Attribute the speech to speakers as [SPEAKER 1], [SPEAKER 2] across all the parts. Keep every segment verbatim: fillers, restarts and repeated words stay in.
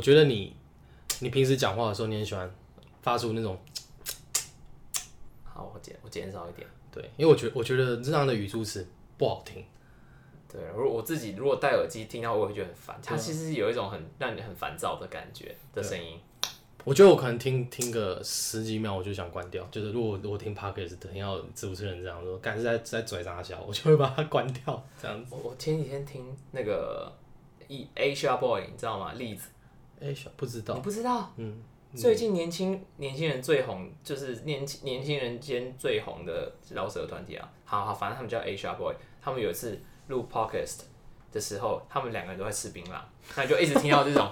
[SPEAKER 1] 觉得你你平时讲话的时候，你很喜欢发出那种，
[SPEAKER 2] 好，我减我减少一点。
[SPEAKER 1] 对，因为我觉得我觉得这样的语助词不好听。
[SPEAKER 2] 对，如果我自己如果戴耳机听到，我会觉得很烦。它其实有一种很让你很烦躁的感觉的声音。
[SPEAKER 1] 我觉得我可能听听个十几秒，我就想关掉。就是如果我听 podcast 听到主持人这样说，干是在在嘴啥小，我就会把它关掉。这样子。
[SPEAKER 2] 我我前几天听那个 Asia Boy， 你知道吗？例子。
[SPEAKER 1] Asia 不知道。
[SPEAKER 2] 你不知道？
[SPEAKER 1] 嗯。
[SPEAKER 2] 最近年轻年轻人最红，就是年轻年轻人间最红的饶舌团体啊。好好，反正他们叫 Asia Boy。他们有一次录 podcast 的时候，他们两个人都在吃槟榔，那你就一直听到这种，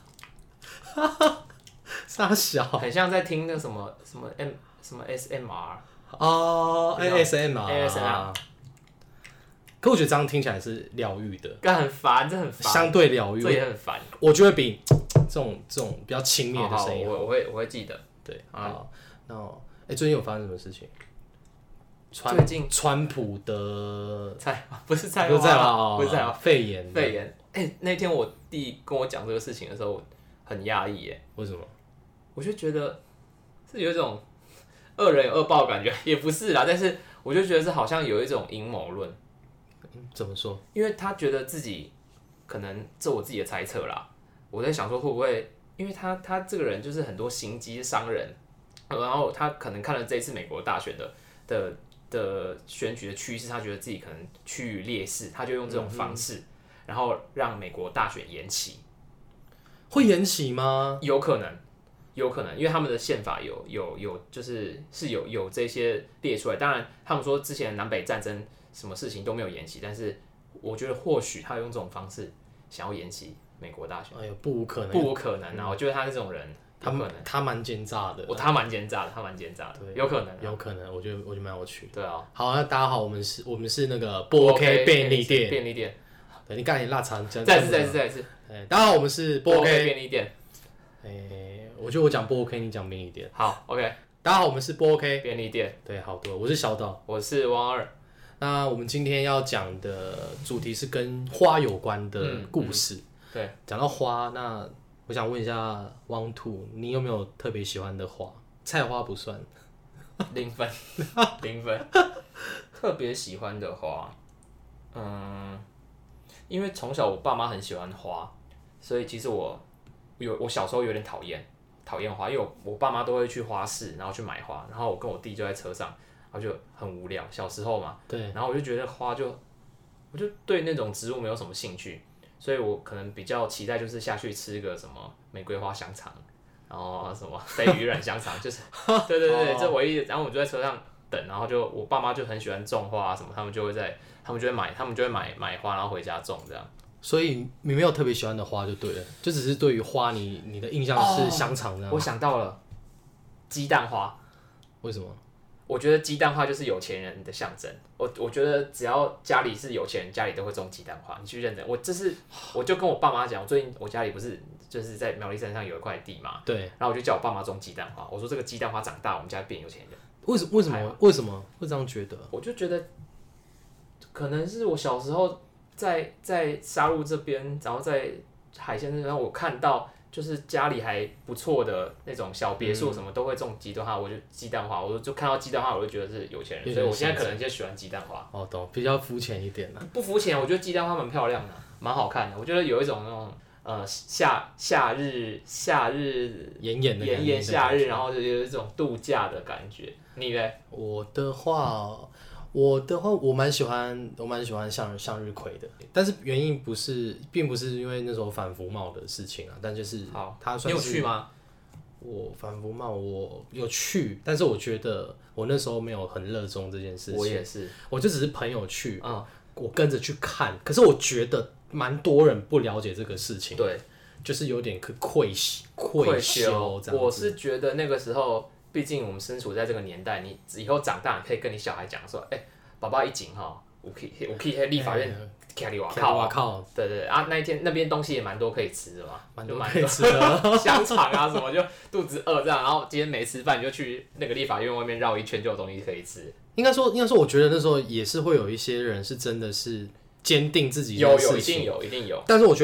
[SPEAKER 1] 傻小，
[SPEAKER 2] 很像在听那什么什么 M 什么 S M R
[SPEAKER 1] 哦 ，A S M R，A
[SPEAKER 2] S M R。
[SPEAKER 1] 可我觉得这样听起来是疗愈的，
[SPEAKER 2] 但很烦，这很烦，
[SPEAKER 1] 相对疗愈，
[SPEAKER 2] 这也很烦。
[SPEAKER 1] 我觉得比这种这种比较轻蔑的声音，
[SPEAKER 2] 我我会我会记得。
[SPEAKER 1] 对，好，那哎、欸，最近有发生什么事情？
[SPEAKER 2] 最近
[SPEAKER 1] 川普的
[SPEAKER 2] 菜不是菜
[SPEAKER 1] 不是菜花，
[SPEAKER 2] 不是菜花，
[SPEAKER 1] 肺炎
[SPEAKER 2] 肺炎。哎、欸，那天我弟跟我讲这个事情的时候，很压抑耶。
[SPEAKER 1] 为什么？
[SPEAKER 2] 我就觉得是有一种恶人有恶报的感觉，也不是啦，但是我就觉得是好像有一种阴谋论。
[SPEAKER 1] 怎么说？
[SPEAKER 2] 因为他觉得自己可能这我自己的猜测啦，我在想说会不会，因为他他这个人就是很多心机商人，然后他可能看了这一次美国大选的的的选举的趋势，他觉得自己可能趋于劣势，他就用这种方式，嗯、然后让美国大选延期。
[SPEAKER 1] 会延期吗？
[SPEAKER 2] 有可能，有可能，因为他们的宪法有有有就是是有有这些列出来。当然，他们说之前南北战争什么事情都没有延期，但是我觉得或许他用这种方式想要延期美国大选。
[SPEAKER 1] 哎呦，不无可能，
[SPEAKER 2] 不无可能啊！嗯、我觉得他这种人，
[SPEAKER 1] 他
[SPEAKER 2] 可能
[SPEAKER 1] 他蛮奸诈的，
[SPEAKER 2] 我他蛮奸诈的，他蛮奸诈的，有可能、啊，
[SPEAKER 1] 有可能，我觉得我觉得蛮有趣的。
[SPEAKER 2] 对啊，
[SPEAKER 1] 好，那大家好，我们是，我们是那个不 OK 便利店，
[SPEAKER 2] 便利店。
[SPEAKER 1] 对，你刚才拉长，
[SPEAKER 2] 再次再次再次。
[SPEAKER 1] 哎，大家好，我们是不
[SPEAKER 2] OK 便利店。
[SPEAKER 1] 哎，我觉得我讲不 OK， 你讲便利店。
[SPEAKER 2] 好 ，OK。
[SPEAKER 1] 大家好，我们是不 OK
[SPEAKER 2] 便利店。
[SPEAKER 1] 对，好多，我是小岛，
[SPEAKER 2] 我是汪二。
[SPEAKER 1] 那我们今天要讲的主题是跟花有关的故事。嗯嗯、
[SPEAKER 2] 对，
[SPEAKER 1] 讲到花，那我想问一下汪兔，你有没有特别喜欢的花？菜花不算，
[SPEAKER 2] 零分，零分。特别喜欢的花，嗯，因为从小我爸妈很喜欢花，所以其实我有我小时候有点讨厌讨厌花，因为我我爸妈都会去花市，然后去买花，然后我跟我弟就在车上。然后就很无聊，小时候嘛，
[SPEAKER 1] 对，
[SPEAKER 2] 然后我就觉得花就，我就对那种植物没有什么兴趣，所以我可能比较期待就是下去吃个什么玫瑰花香肠，然后什么飞鱼软香肠，就是对对对，这唯一。然后我就在车上等，然后就我爸妈就很喜欢种花啊什么，他们就会在，他们就会买，他们就会买买花，然后回家种这样。
[SPEAKER 1] 所以你没有特别喜欢的花就对了，就只是对于花你你的印象是香肠这样。
[SPEAKER 2] 哦、我想到了，鸡蛋花。
[SPEAKER 1] 为什么？
[SPEAKER 2] 我觉得鸡蛋花就是有钱人的象征。我我觉得只要家里是有钱人，家里都会种鸡蛋花。你去认真，我这是我就跟我爸妈讲，我最近我家里不是就是在苗栗山上有一块地嘛，
[SPEAKER 1] 对，
[SPEAKER 2] 然后我就叫我爸妈种鸡蛋花。我说这个鸡蛋花长大，我们家变有钱人。
[SPEAKER 1] 为什为什么为什么会这样觉得？
[SPEAKER 2] 我就觉得可能是我小时候在在沙鹿这边，然后在海鲜那边，我看到。就是家里还不错的那种小别墅，什么都会种鸡蛋花，我就鸡蛋花，我就看到鸡蛋花，我就觉得是有钱人，所以我现在可能就喜欢鸡蛋花。
[SPEAKER 1] 哦，懂，比较肤浅一点啦。
[SPEAKER 2] 不肤浅，我觉得鸡蛋花蛮漂亮的，蛮好看的。我觉得有一种那种呃夏夏日夏日
[SPEAKER 1] 炎炎的
[SPEAKER 2] 炎炎夏日，然后就有一种度假的感觉。你呢？
[SPEAKER 1] 我的话。我的话，我蛮喜欢，我蛮喜欢向向日葵的，但是原因不是，并不是因为那时候反服贸的事情啊，但就是它算是。
[SPEAKER 2] 你有去吗？
[SPEAKER 1] 我反服贸我有去，但是我觉得我那时候没有很热衷这件事情。
[SPEAKER 2] 我也是，
[SPEAKER 1] 我就只是朋友去，
[SPEAKER 2] 嗯、
[SPEAKER 1] 我跟着去看，可是我觉得蛮多人不了解这个事情，
[SPEAKER 2] 对，
[SPEAKER 1] 就是有点愧愧羞这样子。
[SPEAKER 2] 我是觉得那个时候。毕竟我们身处在这个年代，你以后长大，你可以跟你小孩讲说，哎、欸，爸爸一紧哈，我可以，我可以在立法院卡里瓦靠，
[SPEAKER 1] 瓦靠，
[SPEAKER 2] 对对啊，那一天那边东西也蛮多可以吃的嘛，
[SPEAKER 1] 蛮多可以吃的，
[SPEAKER 2] 香肠啊什么，就肚子饿这样，然后今天没吃饭，你就去那个立法院外面绕一圈，就有东西可以吃。
[SPEAKER 1] 应该说，应该说，我觉得那时候也是会有一些人是真的是坚定自己的
[SPEAKER 2] 有
[SPEAKER 1] 事情，
[SPEAKER 2] 有一定有一定有，
[SPEAKER 1] 但是我觉得。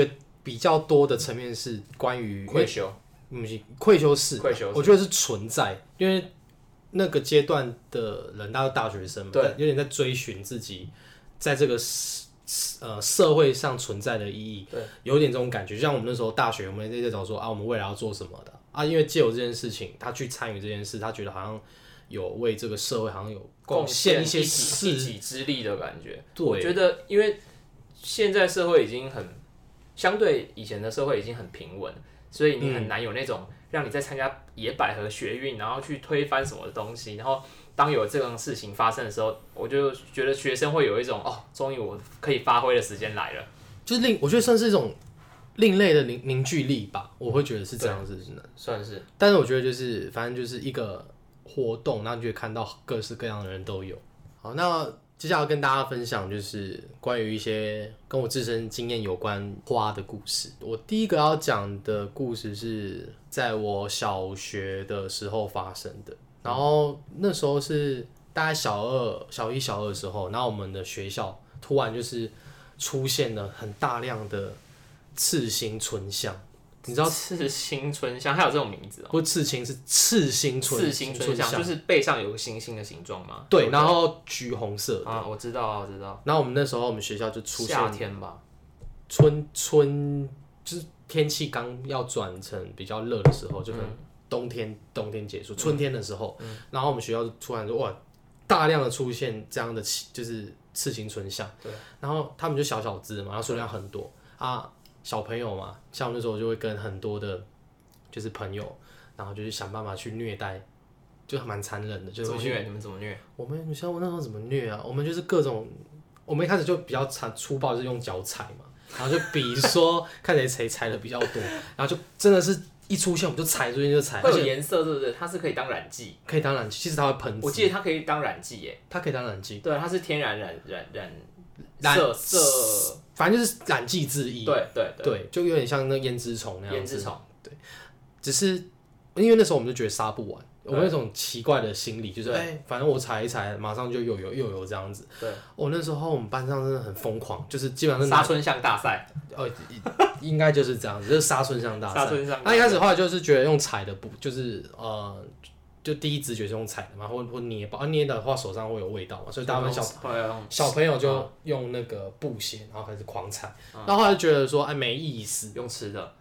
[SPEAKER 1] 比较多的层面是关于
[SPEAKER 2] 愧疚，
[SPEAKER 1] 嗯，愧疚是，
[SPEAKER 2] 愧疚，
[SPEAKER 1] 我觉得是存在，因为那个阶段的人，大家都大学生嘛，
[SPEAKER 2] 对，
[SPEAKER 1] 有点在追寻自己在这个呃社会上存在的意义，
[SPEAKER 2] 对，
[SPEAKER 1] 有点这种感觉。就像我们那时候大学，我们也在找说啊，我们未来要做什么的啊，因为借由这件事情，他去参与这件事，他觉得好像有为这个社会好像有贡献一些事，
[SPEAKER 2] 一己之力的感觉。
[SPEAKER 1] 对，
[SPEAKER 2] 我觉得因为现在社会已经很相对以前的社会已经很平稳，所以你很难有那种让你在参加野百合学运，然后去推翻什么东西，然后当有这种事情发生的时候，我就觉得学生会有一种哦，终于我可以发挥的时间来了，
[SPEAKER 1] 就是另我觉得算是一种另类的凝凝聚力吧，我会觉得是这样子，
[SPEAKER 2] 算是。
[SPEAKER 1] 但是我觉得就是反正就是一个活动，那你就会看到各式各样的人都有。好，那接下来要跟大家分享就是关于一些跟我自身经验有关花的故事。我第一个要讲的故事是在我小学的时候发生的，然后那时候是大概小二、小一、小二的时候，然后我们的学校突然就是出现了很大量的刺青春象。你知道
[SPEAKER 2] 刺青春象还有这种名字哦？
[SPEAKER 1] 不是刺青，是刺青春
[SPEAKER 2] 刺青春象，就是背上有个星星的形状吗？
[SPEAKER 1] 对，对，然后橘红色的
[SPEAKER 2] 啊，我知道啊，我知道。
[SPEAKER 1] 然后我们那时候我们学校就出现
[SPEAKER 2] 夏天吧，
[SPEAKER 1] 春春就是天气刚要转成比较热的时候，就可能冬天、嗯、冬天结束，春天的时候，嗯、然后我们学校就突然说哇，大量的出现这样的就是刺青春象，对，然后他们就小小只嘛，然后数量很多啊。小朋友嘛，像我那时候就会跟很多的，就是朋友，然后就是想办法去虐待，就蛮残忍的。就是
[SPEAKER 2] 怎么虐？你们怎么虐？
[SPEAKER 1] 我们你像我那时候怎么虐啊？我们就是各种，我们一开始就比较残粗暴，就是用脚踩嘛，然后就比说看谁谁踩的比较多，然后就真的是一出现我们就踩，出现就踩。
[SPEAKER 2] 会有颜色，对不对？它是可以当染剂，
[SPEAKER 1] 可以当染剂，其实它会喷。
[SPEAKER 2] 我记得它可以当染剂耶，
[SPEAKER 1] 它可以当染剂。
[SPEAKER 2] 对，它是天然染染染。色色，
[SPEAKER 1] 反正就是染剂之一。
[SPEAKER 2] 对对 对,
[SPEAKER 1] 对，就有点像那胭脂虫那样子。
[SPEAKER 2] 胭脂虫，
[SPEAKER 1] 对。只是因为那时候我们就觉得杀不完，我们那种奇怪的心理，就是哎、欸，反正我踩一踩，马上就又有又有这样子。对。我、哦、那时候我们班上真的很疯狂，就是基本上
[SPEAKER 2] 杀春象大赛。
[SPEAKER 1] 哦，应该就是这样子，就是杀春象大赛。
[SPEAKER 2] 杀春象。
[SPEAKER 1] 那一开始的话就是觉得用踩的不，就是呃。就第一直觉是用踩的嘛，或或捏包，啊捏的话手上会有味道嘛，所以大部分小小朋友就用那个布鞋，然后开始狂踩，嗯、然后后来就觉得说，哎没意思，
[SPEAKER 2] 用吃的，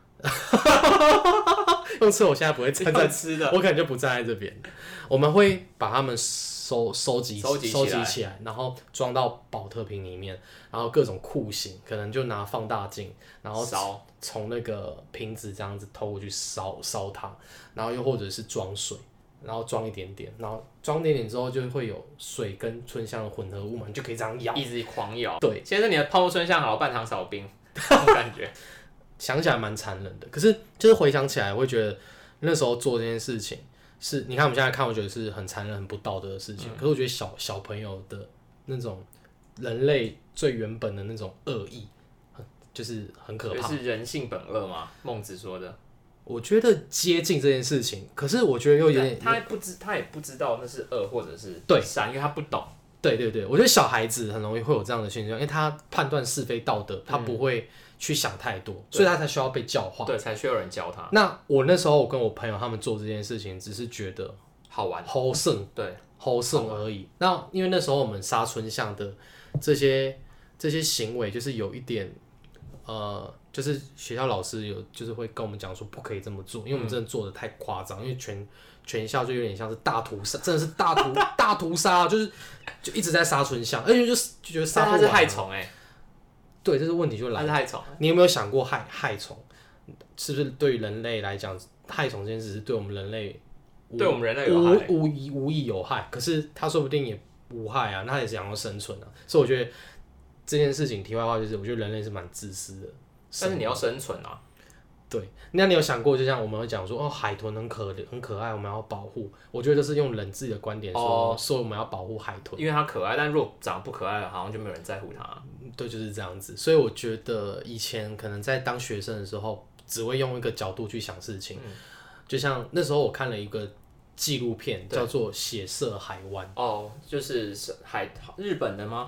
[SPEAKER 1] 用吃的我现在不会站在
[SPEAKER 2] 吃的，
[SPEAKER 1] 我可能就不站在这边，我们会把它们收收集
[SPEAKER 2] 收集
[SPEAKER 1] 收集起来，然后装到保特瓶里面，然后各种酷刑，可能就拿放大镜，然后
[SPEAKER 2] 烧
[SPEAKER 1] 从那个瓶子这样子偷过去烧烧它，然后又或者是装水。然后装一点点，然后装一点点之后就会有水跟春香的混合物嘛，你就可以这样摇，
[SPEAKER 2] 一直狂摇。
[SPEAKER 1] 对，
[SPEAKER 2] 现在你的泡沫春香好半糖少冰，那种感觉，
[SPEAKER 1] 想起来蛮残忍的。可是就是回想起来，我会觉得那时候做这件事情是，你看我们现在看，我觉得是很残忍、很不道德的事情。嗯、可是我觉得小小朋友的那种人类最原本的那种恶意，就是很可怕。
[SPEAKER 2] 是人性本恶吗？孟子说的。
[SPEAKER 1] 我觉得接近这件事情，可是我觉得又有点，
[SPEAKER 2] 他也不知他也不知道那是恶或者是善，因为他不懂。
[SPEAKER 1] 对对对，我觉得小孩子很容易会有这样的现象，因为他判断是非道德，他不会去想太多，嗯、所以他才需要被教化，
[SPEAKER 2] 对，才需要有人教他。
[SPEAKER 1] 那我那时候我跟我朋友他们做这件事情，只是觉得
[SPEAKER 2] 好玩、
[SPEAKER 1] 好胜，
[SPEAKER 2] 对，
[SPEAKER 1] 好胜而已。那因为那时候我们杀春象的这些这些行为，就是有一点，呃。就是学校老师有，就是会跟我们讲说不可以这么做，因为我们真的做的太夸张，嗯、因为全全校就有点像是大屠杀，真的是大屠大屠杀，就是就一直在杀春象，而且就是就觉得杀不完。
[SPEAKER 2] 它是害虫哎、欸，
[SPEAKER 1] 对，这是问题就来了。
[SPEAKER 2] 它是害虫。
[SPEAKER 1] 你有没有想过害害虫是不是对于人类来讲，害虫这件事是对我们人类
[SPEAKER 2] 对我们人类有害、欸、
[SPEAKER 1] 无无疑无疑有害，可是它说不定也无害啊，那它也是想要生存啊，所以我觉得这件事情题外话就是，我觉得人类是蛮自私的。
[SPEAKER 2] 但是你要生存啊，
[SPEAKER 1] 对，那你有想过，就像我们会讲说，哦，海豚很可很可爱，我们要保护。我觉得这是用人自己的观点说，哦、说我们要保护海豚，
[SPEAKER 2] 因为它可爱，但如果长得不可爱了，好像就没有人在乎它。
[SPEAKER 1] 对，就是这样子。所以我觉得以前可能在当学生的时候，只会用一个角度去想事情。嗯、就像那时候我看了一个纪录片，叫做《血色海湾》。
[SPEAKER 2] 哦，就是海日本的吗？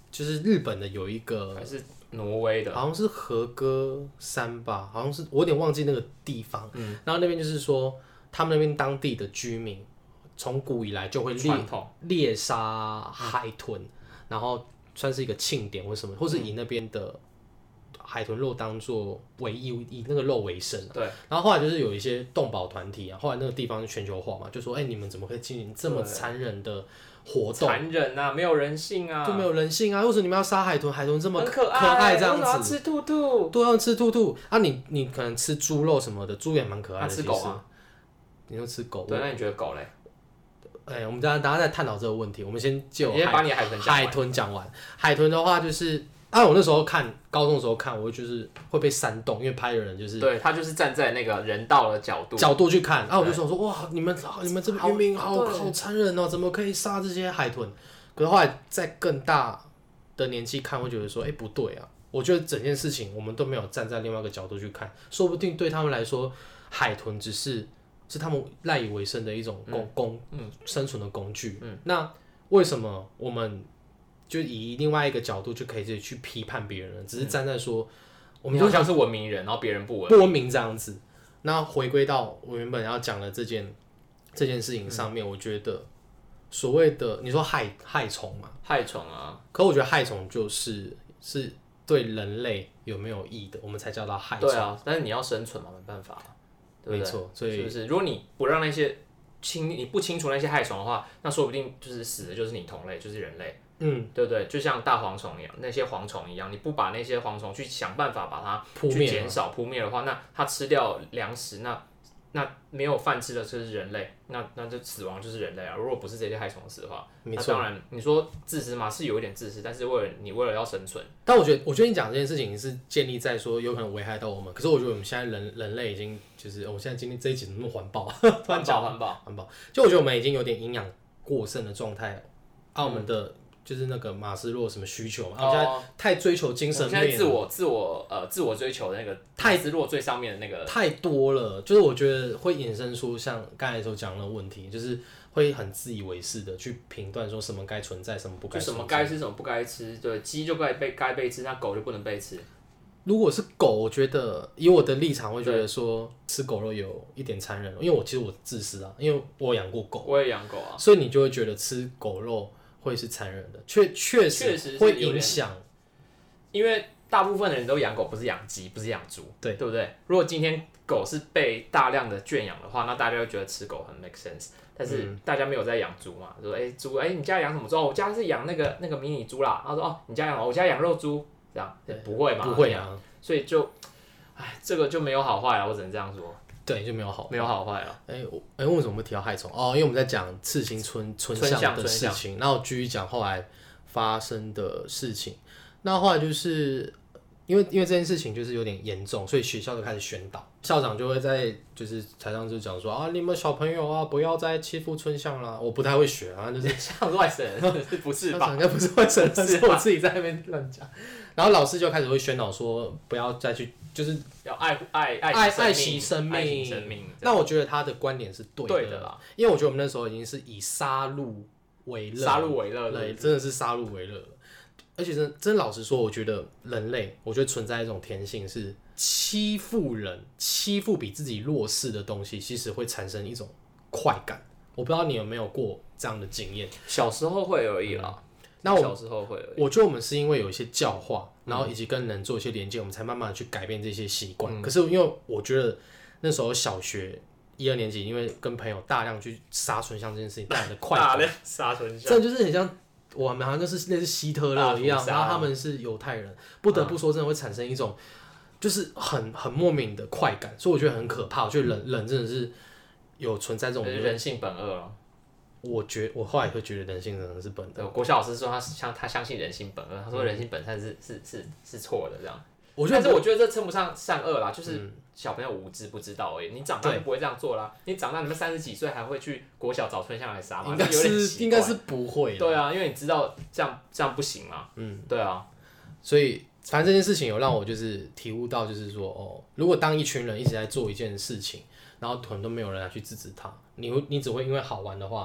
[SPEAKER 1] 就是日本的有一个
[SPEAKER 2] 还是挪威的，
[SPEAKER 1] 好像是和歌山吧，好像是我有点忘记那个地方。嗯，然后那边就是说，他们那边当地的居民从古以来就会猎猎杀海豚，嗯、然后算是一个庆典或什么，或是以那边的海豚肉当做唯一以那个肉为生、啊。
[SPEAKER 2] 对。
[SPEAKER 1] 然后后来就是有一些动保团体啊，后来那个地方全球化嘛，就说，哎、欸，你们怎么可以进行这么残忍的活动？
[SPEAKER 2] 残忍啊，没有人性啊，
[SPEAKER 1] 就没有人性啊！为什么你们要杀海豚？海豚这么
[SPEAKER 2] 可
[SPEAKER 1] 爱，可爱这样子，
[SPEAKER 2] 要吃兔兔，
[SPEAKER 1] 都要吃兔兔啊你！你你可能吃猪肉什么的，猪也蛮可爱的。
[SPEAKER 2] 啊、吃狗吗？
[SPEAKER 1] 你就吃狗？
[SPEAKER 2] 对，那你觉得狗嘞？
[SPEAKER 1] 哎、欸，我们等下等下再探讨这个问题。我们先就
[SPEAKER 2] 先把你海豚
[SPEAKER 1] 海豚讲完。海豚的话就是。啊，我那时候看高中的时候看，我就是会被煽动，因为拍的人就是
[SPEAKER 2] 对他就是站在那个人道的角度
[SPEAKER 1] 角度去看，啊，我就想说哇，你们你们这边渔民好好残忍哦，怎么可以杀这些海豚？可是后来在更大的年纪看，会觉得说，哎、欸，不对啊，我觉得整件事情我们都没有站在另外一个角度去看，说不定对他们来说，海豚只是是他们赖以为生的一种工工、嗯、生存的工具。嗯，那为什么我们？就以另外一个角度就可以去批判别人了，只是站在说，嗯、
[SPEAKER 2] 我们就像是文明人，然后别人不文
[SPEAKER 1] 不文明这样子。那回归到我原本要讲的这件这件事情上面，嗯、我觉得所谓的你说害害虫嘛，
[SPEAKER 2] 害虫啊，
[SPEAKER 1] 可我觉得害虫就是是对人类有没有益的，我们才叫它害虫。
[SPEAKER 2] 对啊，但是你要生存嘛，没办法，对不对？
[SPEAKER 1] 没错，所以
[SPEAKER 2] 是不是？如果你不让那些清你不清除那些害虫的话，那说不定就是死的就是你同类，就是人类。嗯，对不对？就像大蝗虫一样，那些蝗虫一样，你不把那些蝗虫去想办法把它去减少扑灭的话，那它吃掉粮食，那那没有饭吃的就是人类，那那就死亡就是人类啊！如果不是这些害虫死的话，那当然你说自私嘛，是有一点自私，但是为了你为了要生存。
[SPEAKER 1] 但我觉得，我觉得你讲这件事情是建立在说有可能危害到我们，可是我觉得我们现在人人类已经就是我们现在今天这一集怎么那么环保？
[SPEAKER 2] 环保环保
[SPEAKER 1] 环保，就我觉得我们已经有点营养过剩的状态，啊，我们的。嗯就是那个马斯洛什么需求嘛，我、哦、现在太追求精神面了，
[SPEAKER 2] 现在自我自我呃自我追求的那个马斯洛最上面的那个
[SPEAKER 1] 太多了，就是我觉得会衍生出像刚才所讲的问题，就是会很自以为是的去评断说什么该存在，什么不该存在，
[SPEAKER 2] 就什么该吃什么不该吃，对，鸡就该被该被吃，那狗就不能被吃。
[SPEAKER 1] 如果是狗，我觉得以我的立场会觉得说吃狗肉有一点残忍，因为我其实我自私啊，因为我养过狗，
[SPEAKER 2] 我也养狗啊，
[SPEAKER 1] 所以你就会觉得吃狗肉。会是残忍的，确确实会影响，
[SPEAKER 2] 因为大部分的人都养狗，不是养鸡，不是养猪，
[SPEAKER 1] 对
[SPEAKER 2] 对不对？如果今天狗是被大量的圈养的话，那大家会觉得吃狗很 make sense。但是大家没有在养猪嘛，说哎猪，哎你家养什么猪？哦，我家是养那个那个迷你猪啦。他说哦，你家养，我家养肉猪，这样不会嘛？
[SPEAKER 1] 不会啊，
[SPEAKER 2] 所以就，哎，这个就没有好坏了，我只能这样说。
[SPEAKER 1] 对，就没有好，
[SPEAKER 2] 没有好坏了。
[SPEAKER 1] 哎、欸，哎、欸，为什么会提到害虫？哦，因为我们在讲刺青春春象的事情，然后继续讲后来发生的事情。那后来就是因为因为这件事情就是有点严重，所以学校就开始宣导，校长就会在就是台上就讲说啊，你们小朋友啊，不要再欺负春象啦。我不太会学啊，就是
[SPEAKER 2] 像是外省人，不是吧？
[SPEAKER 1] 应该不是外省人，是我自己在那边乱讲。然后老师就开始会宣导说，不要再去。就是
[SPEAKER 2] 要爱爱爱
[SPEAKER 1] 爱惜生命，
[SPEAKER 2] 爱惜生命。
[SPEAKER 1] 那我觉得他的观点是对的，
[SPEAKER 2] 对的啦，
[SPEAKER 1] 因为我觉得我们那时候已经是以杀戮为乐，
[SPEAKER 2] 杀戮为乐，
[SPEAKER 1] 对，真的是杀戮为乐。而且真真老实说，我觉得人类，我觉得存在一种天性是欺负人，欺负比自己弱势的东西，其实会产生一种快感。我不知道你有没有过这样的经验？
[SPEAKER 2] 小时候会而已啦。嗯
[SPEAKER 1] 那我
[SPEAKER 2] 小时候会而已，
[SPEAKER 1] 我觉得我们是因为有一些教化，然后以及跟人做一些连接，我们才慢慢的去改变这些习惯。嗯、可是因为我觉得那时候小学一二年级，因为跟朋友大量去杀春象这件事情带来的快感，
[SPEAKER 2] 大量杀春象，
[SPEAKER 1] 真的就是很像我们好像就是类似希特勒一样，然后他们是犹太人，不得不说真的会产生一种就是很很莫名的快感，所以我觉得很可怕。我觉得人人真的是有存在这种
[SPEAKER 2] 人性本恶了。
[SPEAKER 1] 我觉我后来会觉得人性真的是本恶。
[SPEAKER 2] 国小老师说他相他相信人性本恶，他说人性本善是、嗯、是是是错的这样。
[SPEAKER 1] 我觉得
[SPEAKER 2] 但是我觉得这称不上善恶啦，就是小朋友无知不知道而已。你长大就不会这样做啦。你长大你们三十几岁还会去国小找春象来杀吗？
[SPEAKER 1] 应该是应该是不会。
[SPEAKER 2] 对啊，因为你知道这样这样不行嘛。嗯，对啊。
[SPEAKER 1] 所以反正这件事情有让我就是体悟到，就是说哦，如果当一群人一直在做一件事情，然后可能都没有人来去制止他，你你只会因为好玩的话。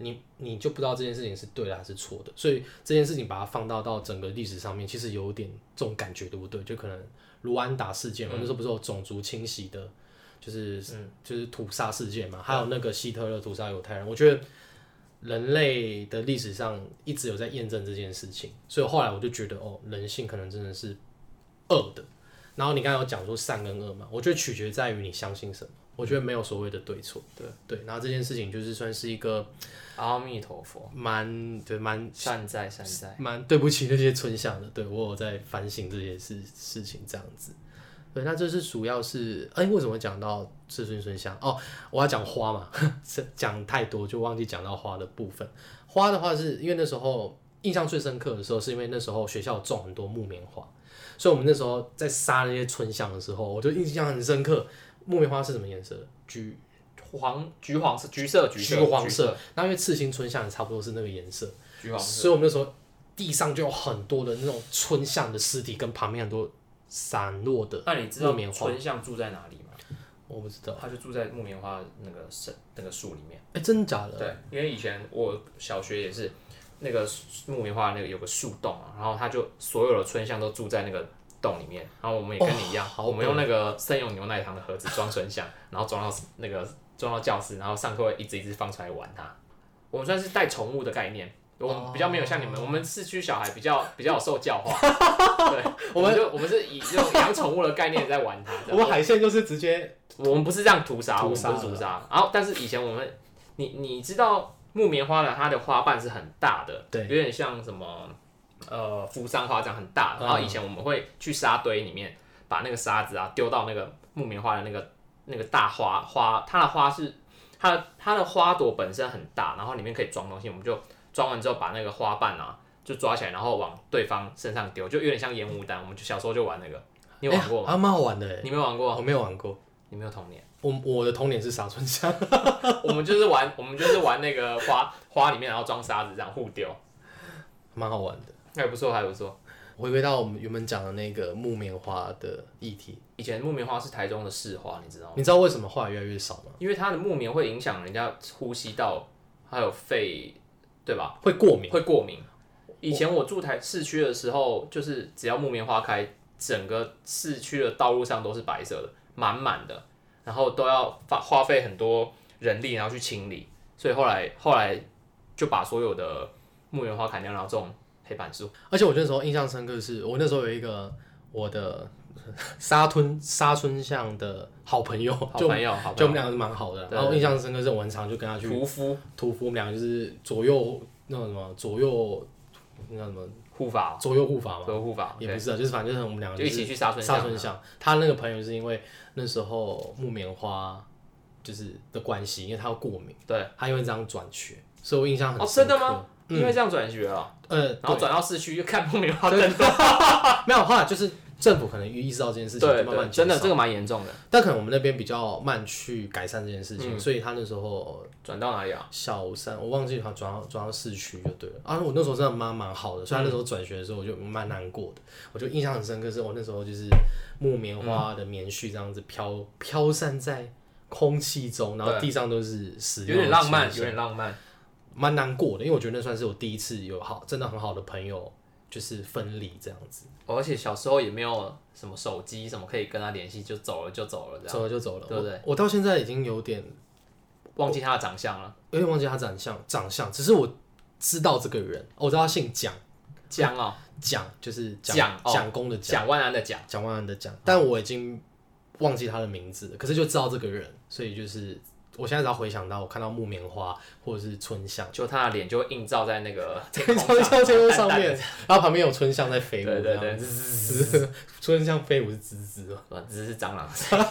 [SPEAKER 1] 你你就不知道这件事情是对的还是错的。所以这件事情把它放到到整个历史上面，其实有点这种感觉，对不对？就可能卢安达事件，嗯、那时候不是有种族清洗的，就是、嗯、就是屠杀事件嘛，还有那个希特勒屠杀犹太人，我觉得。人类的历史上一直有在验证这件事情，所以后来我就觉得，哦，人性可能真的是恶的。然后你刚才有讲说善跟恶嘛，我觉得取决在于你相信什么。我觉得没有所谓的对错，对对。然后这件事情就是算是一个
[SPEAKER 2] 阿弥陀佛，
[SPEAKER 1] 蛮对蛮
[SPEAKER 2] 善在善在，
[SPEAKER 1] 蛮对不起那些村巷的。对我有在反省这些事事情这样子。对，那这是主要是，哎、欸，为什么讲到赤村春香？哦，我要讲花嘛，讲太多就忘记讲到花的部分。花的话是因为那时候印象最深刻的时候，是因为那时候学校种很多木棉花，所以我们那时候在杀那些春香的时候，我就印象很深刻。木棉花是什么颜色？橘
[SPEAKER 2] 黄、橘黄色、橘色、橘色、
[SPEAKER 1] 橘黄色。那因为赤心春香也差不多是那个颜色，
[SPEAKER 2] 橘黄色。
[SPEAKER 1] 所以我们那时候地上就有很多的那种春香的尸体，跟旁边很多。散落的木棉花。
[SPEAKER 2] 那你知道春香住在哪里吗？
[SPEAKER 1] 我不知道，
[SPEAKER 2] 他就住在木棉花那个那个树里面。
[SPEAKER 1] 哎、欸，真的假的？
[SPEAKER 2] 对，因为以前我小学也是那个木棉花那个有个树洞啊，然后他就所有的春香都住在那个洞里面，然后我们也跟你一样，哦、我们用那个生用牛奶糖的盒子装春香，然后装到那个装到教室，然后上课会一直一直放出来玩它。我们算是带宠物的概念。我们比较没有像你们，我们市区小孩比较比较有受教化，对，我们就我们是以这种养宠物的概念在玩它。
[SPEAKER 1] 我们海鲜就是直接，
[SPEAKER 2] 我们不是这样屠杀，我们不是屠杀。然后，但是以前我们，你你知道木棉花的它的花瓣是很大的，对，有点像什么呃扶桑花这样很大。然后以前我们会去沙堆里面把那个沙子啊丢到那个木棉花的那个那个大花花，它的花是它的它的花朵本身很大，然后里面可以装东西，我们就。装完之后，把那个花瓣啊，就抓起来，然后往对方身上丢，就有点像烟雾弹。我们就小时候就玩那个，你有玩过吗？
[SPEAKER 1] 欸、啊，蛮好玩的。
[SPEAKER 2] 你没有玩过？
[SPEAKER 1] 我没有玩过。
[SPEAKER 2] 你没有童年？
[SPEAKER 1] 我我的童年是杀春香。
[SPEAKER 2] 我们就是玩，我们就是玩那个花花里面，然后装沙子，这样互丢，
[SPEAKER 1] 蛮好玩的。
[SPEAKER 2] 还不错，还不错。
[SPEAKER 1] 回归到我们原本讲的那个木棉花的议题，
[SPEAKER 2] 以前木棉花是台中的市花，你知道吗？
[SPEAKER 1] 你知道为什么后来越来越少吗？
[SPEAKER 2] 因为它的木棉会影响人家呼吸道，还有肺。对吧？
[SPEAKER 1] 会过敏，
[SPEAKER 2] 会过敏。以前我住台市区的时候，就是只要木棉花开，整个市区的道路上都是白色的，满满的，然后都要花费很多人力，然后去清理。所以后来后来就把所有的木棉花砍掉，然后种黑板树。
[SPEAKER 1] 而且我那时候印象深刻的是，我那时候有一个我的沙吞沙村巷的好朋友，
[SPEAKER 2] 好朋友，好朋友
[SPEAKER 1] 就我们两个是蛮好的。然后印象深刻是我很常就跟他去
[SPEAKER 2] 屠夫，
[SPEAKER 1] 屠夫，我们两个就是左右那种什么左右那叫什么
[SPEAKER 2] 护法，
[SPEAKER 1] 左右护法嘛，
[SPEAKER 2] 左右护法
[SPEAKER 1] 也不是啊，就是反正就是我们两个
[SPEAKER 2] 就一起去沙村
[SPEAKER 1] 沙村巷。他那个朋友是因为那时候木棉花就是的关系，因为他要过敏，
[SPEAKER 2] 对，
[SPEAKER 1] 他因为这样转学，所以我印象很
[SPEAKER 2] 哦，
[SPEAKER 1] 深刻。
[SPEAKER 2] 真的吗？嗯、因为这样转学了，
[SPEAKER 1] 呃，
[SPEAKER 2] 然后转到市区又看木棉花更多，
[SPEAKER 1] 没有，后来就是政府可能意识到这件事情，就慢慢
[SPEAKER 2] 真的这个蛮严重的。
[SPEAKER 1] 但可能我们那边比较慢去改善这件事情，
[SPEAKER 2] 嗯、
[SPEAKER 1] 所以他那时候
[SPEAKER 2] 转到哪里啊？
[SPEAKER 1] 小三，我忘记他转到转到市区就对了。啊，我那时候真的蛮蛮好的，所以他那时候转学的时候我就蛮难过的，我就印象很深刻，是我那时候就是木棉花的棉絮这样子飘飘散在空气中，然后地上都是死，
[SPEAKER 2] 有点浪漫，有点浪漫。
[SPEAKER 1] 蛮难过的，因为我觉得那算是我第一次有好真的很好的朋友，就是分离这样子。
[SPEAKER 2] 哦、而且小时候也没有什么手机，什么可以跟他联系，就走了就走了这样。
[SPEAKER 1] 走了就走了，
[SPEAKER 2] 对不对？
[SPEAKER 1] 我, 我到现在已经有点
[SPEAKER 2] 忘记他的长相了，
[SPEAKER 1] 有点忘记他长相长相，只是我知道这个人，我知道他姓蒋，
[SPEAKER 2] 蒋哦，
[SPEAKER 1] 蒋就是
[SPEAKER 2] 蒋
[SPEAKER 1] 蒋公的蒋，
[SPEAKER 2] 蒋万安的蒋，
[SPEAKER 1] 蒋万安的蒋，但我已经忘记他的名字了，可是就知道这个人，所以就是。我现在只要回想到我看到木棉花或者是春香，
[SPEAKER 2] 就他的脸就会映照在那个
[SPEAKER 1] 天空上，天空上面，然后旁边有春香在飞舞，
[SPEAKER 2] 对对对，
[SPEAKER 1] 春香飞舞是滋滋
[SPEAKER 2] 嘛，滋是蟑螂，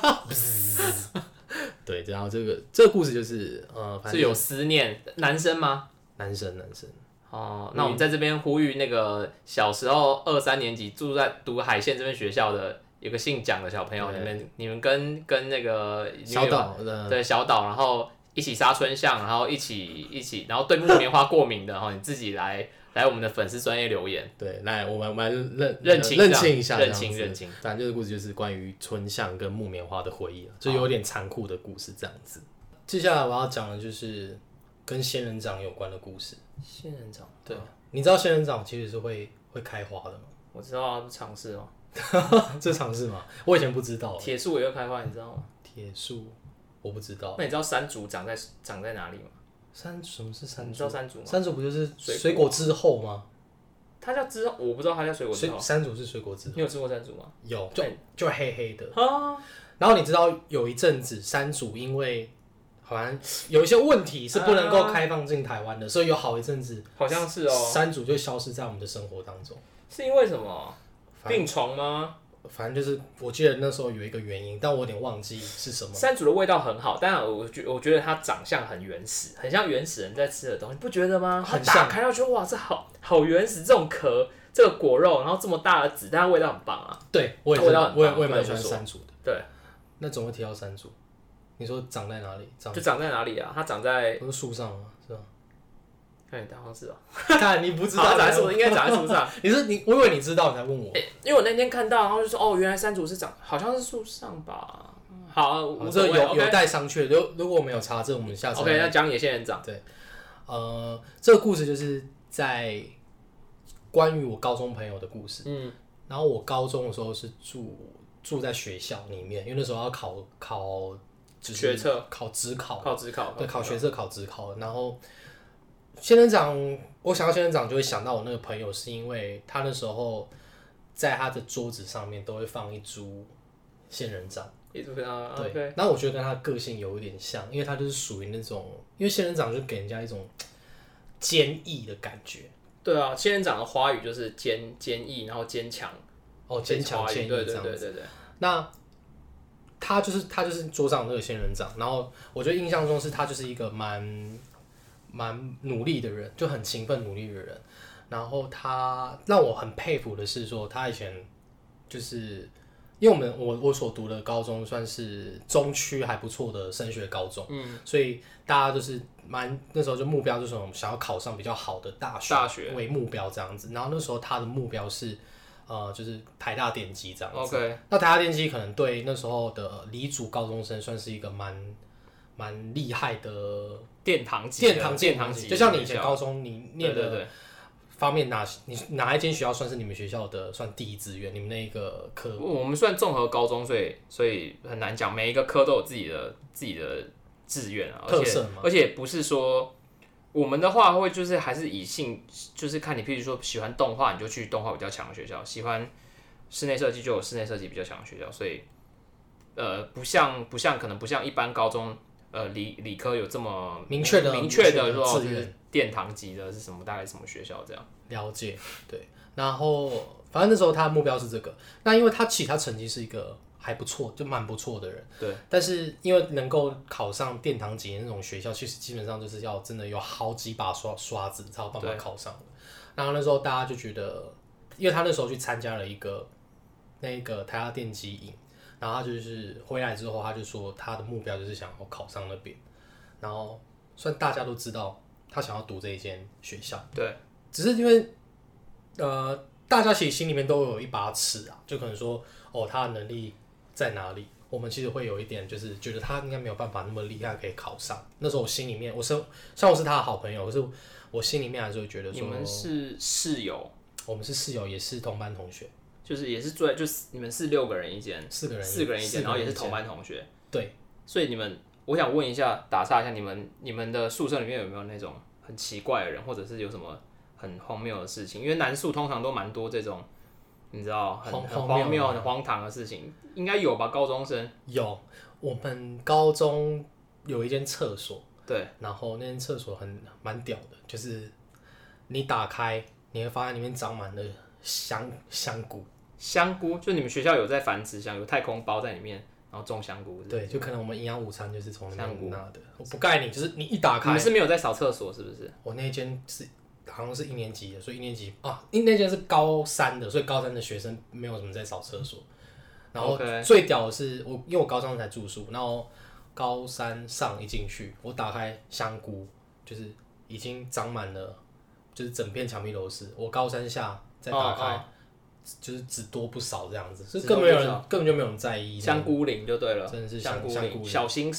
[SPEAKER 1] 对，然后这个这个故事就是呃，
[SPEAKER 2] 是有思念，男生吗？
[SPEAKER 1] 男生，男生。
[SPEAKER 2] 哦，那我们在这边呼吁那个小时候二三年级住在读海线这边学校的。有个姓蒋的小朋友，你们你们跟跟那个
[SPEAKER 1] 小岛
[SPEAKER 2] 对小岛，然后一起杀春象，然后一起一起，然后对木棉花过敏的，然后你自己来来我们的粉丝专页留言，
[SPEAKER 1] 对，来我们我们认
[SPEAKER 2] 认清
[SPEAKER 1] 认清一下，
[SPEAKER 2] 认清认清。
[SPEAKER 1] 反正这个故事就是关于春象跟木棉花的回忆，就有点残酷的故事这样子。接下来我要讲的就是跟仙人掌有关的故事。
[SPEAKER 2] 仙人掌，
[SPEAKER 1] 对，你知道仙人掌其实是会会开花的吗？
[SPEAKER 2] 我知道啊，尝试哦。
[SPEAKER 1] 这尝试吗？我以前不知道。
[SPEAKER 2] 铁树也会开花，你知道吗？
[SPEAKER 1] 铁树我不知道。
[SPEAKER 2] 那你知道山竹长在长在哪里吗？
[SPEAKER 1] 山什么是山竹？
[SPEAKER 2] 你知道山竹吗？
[SPEAKER 1] 山竹不就是水果之后吗？
[SPEAKER 2] 它叫之后，我不知道它叫水果之后。
[SPEAKER 1] 山竹是水果之后。
[SPEAKER 2] 你有吃过山竹吗？
[SPEAKER 1] 有，就就黑黑的。
[SPEAKER 2] 啊。
[SPEAKER 1] 然后你知道有一阵子山竹因为好像有一些问题是不能够开放进台湾的，所以有好一阵子
[SPEAKER 2] 好像是哦，
[SPEAKER 1] 山竹就消失在我们的生活当中。
[SPEAKER 2] 是因为什么？病虫吗？
[SPEAKER 1] 反正就是我记得那时候有一个原因，但我有点忘记是什么。
[SPEAKER 2] 山竹的味道很好，但我觉我觉得它长相很原始，很像原始人在吃的东西，不觉得吗？
[SPEAKER 1] 很像。
[SPEAKER 2] 打开到觉得哇，这好好原始，这种壳，这个果肉，然后这么大的籽，但它味道很棒啊。
[SPEAKER 1] 对，我也是，
[SPEAKER 2] 味道很棒，
[SPEAKER 1] 我也我也蛮喜欢山竹的。
[SPEAKER 2] 对，
[SPEAKER 1] 那怎么会提到山竹？你说长在哪里？长
[SPEAKER 2] 就长在哪里啊？它长在
[SPEAKER 1] 不是树上吗？是吧？
[SPEAKER 2] 哎，好像是哦。
[SPEAKER 1] 看你不知道，
[SPEAKER 2] 长在树，应该长在树上。
[SPEAKER 1] 你是你，我以为你知道，你才问我。
[SPEAKER 2] 欸、因为我那天看到，然后就说哦，原来山竹是长，好像是树上吧。好，
[SPEAKER 1] 好这有有待商榷。如如果我们有查证，我们下次
[SPEAKER 2] OK。那讲你的仙人掌。
[SPEAKER 1] 对，呃，这个故事就是在关于我高中朋友的故事。嗯，然后我高中的时候是住住在学校里面，因为那时候要考考
[SPEAKER 2] 学测、
[SPEAKER 1] 考职考、
[SPEAKER 2] 考职考，
[SPEAKER 1] 对，考学测、考职考，然后。仙人掌，我想到仙人掌就会想到我那个朋友，是因为他那时候在他的桌子上面都会放一株仙人掌，
[SPEAKER 2] 一株啊，
[SPEAKER 1] 对。
[SPEAKER 2] Okay.
[SPEAKER 1] 然后我觉得跟他的个性有一点像，因为他就是属于那种，因为仙人掌就给人家一种坚毅的感觉。
[SPEAKER 2] 对啊，仙人掌的花语就是坚坚毅，然后坚强。
[SPEAKER 1] 哦，坚强坚毅这样子。
[SPEAKER 2] 对对对对对。
[SPEAKER 1] 那他就是他就是桌上那个仙人掌，然后我觉得印象中是他就是一个蛮。蛮努力的人，就很勤奋努力的人。然后他让我很佩服的是说，他以前就是因为我们我我所读的高中算是中区还不错的升学高中，嗯，所以大家就是蛮那时候就目标就是我们想要考上比较好的大学，
[SPEAKER 2] 大学
[SPEAKER 1] 为目标这样子。然后那时候他的目标是呃就是台大电机这样子。
[SPEAKER 2] OK。
[SPEAKER 1] 那台大电机可能对那时候的理组高中生算是一个蛮蛮厉害的。
[SPEAKER 2] 殿堂级，
[SPEAKER 1] 殿堂
[SPEAKER 2] 殿堂级，
[SPEAKER 1] 就像你以前高中你念
[SPEAKER 2] 的
[SPEAKER 1] 方面哪，你哪一间学校算是你们学校的算第一志愿？你们那一个科？
[SPEAKER 2] 我们算综合高中，所以所以很难讲，每一个科都有自己的自己的志愿啊，
[SPEAKER 1] 特色嘛。
[SPEAKER 2] 而且不是说我们的话会就是还是以兴，就是看你，譬如说喜欢动画，你就去动画比较强的学校；喜欢室内设计就有室内设计比较强的学校。所以呃，不像不像可能不像一般高中。呃，理理科有这么
[SPEAKER 1] 明确的
[SPEAKER 2] 明确的
[SPEAKER 1] 说
[SPEAKER 2] 是殿堂级的是什么？大概什么学校这样？
[SPEAKER 1] 了解，对。然后反正那时候他的目标是这个，那因为他其实他成绩是一个还不错，就蛮不错的人，
[SPEAKER 2] 对。
[SPEAKER 1] 但是因为能够考上殿堂级的那种学校，其实基本上就是要真的有好几把刷刷子才有办法考上的。然后那时候大家就觉得，因为他那时候去参加了一个那个台大电机营。然后他就是回来之后，他就说他的目标就是想要考上那边，然后虽然大家都知道他想要读这一间学校，
[SPEAKER 2] 对，
[SPEAKER 1] 只是因为呃，大家其实心里面都有一把尺啊，就可能说哦，他的能力在哪里？我们其实会有一点就是觉得他应该没有办法那么厉害可以考上。那时候我心里面，我是像我是他的好朋友，可是我心里面还是会觉得说，
[SPEAKER 2] 你们是室友，
[SPEAKER 1] 我们是室友，也是同班同学。
[SPEAKER 2] 就是也是住，就是你们是六个人一间，
[SPEAKER 1] 四个人
[SPEAKER 2] 四个人一间，然后也是同班同学。
[SPEAKER 1] 对，
[SPEAKER 2] 所以你们，我想问一下，打岔一下，你们你们的宿舍里面有没有那种很奇怪的人，或者是有什么很荒谬的事情？因为男宿通常都蛮多这种，你知道很很荒谬、很荒唐的事情，应该有吧？高中生
[SPEAKER 1] 有，我们高中有一间厕所，
[SPEAKER 2] 对，
[SPEAKER 1] 然后那间厕所很蛮屌的，就是你打开，你会发现里面长满了香香菇。
[SPEAKER 2] 香菇，就你们学校有在繁殖香，有太空包在里面，然后种香菇是不是。
[SPEAKER 1] 对，就可能我们营养午餐就是从那边拿的。我不盖你，就是你一打开，
[SPEAKER 2] 你们是没有在扫厕所是不是？
[SPEAKER 1] 我那一间是好像是一年级的，所以一年级啊，因为那间是高三的，所以高三的学生没有什么在扫厕所。然后最屌的是我，因为我高三才住宿，然后高三上一进去，我打开香菇，就是已经长满了，就是整片墙壁都是。我高三下再打开。哦哦就是只多不少这样子，是根本没有人根本就没有人在意。
[SPEAKER 2] 香菇林就对了，
[SPEAKER 1] 真的是
[SPEAKER 2] 香菇
[SPEAKER 1] 林，
[SPEAKER 2] 小新社，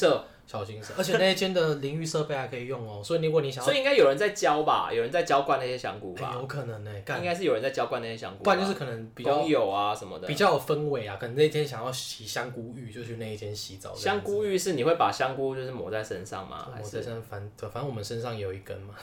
[SPEAKER 1] 小心绳，而且那一间的淋浴设备还可以用哦，所以如果你想要，
[SPEAKER 2] 所以应该有人在教吧，有人在浇灌那些香菇吧？
[SPEAKER 1] 欸、有可能呢、欸，
[SPEAKER 2] 应该是有人在浇灌那些香菇，
[SPEAKER 1] 不然就是可能比较
[SPEAKER 2] 工友啊什么的，
[SPEAKER 1] 比较有氛围啊。可能那一天想要洗香菇浴，就去那一间洗澡。
[SPEAKER 2] 香菇浴是你会把香菇就是抹在身上吗？
[SPEAKER 1] 抹在身上，反反正我们身上有一根嘛。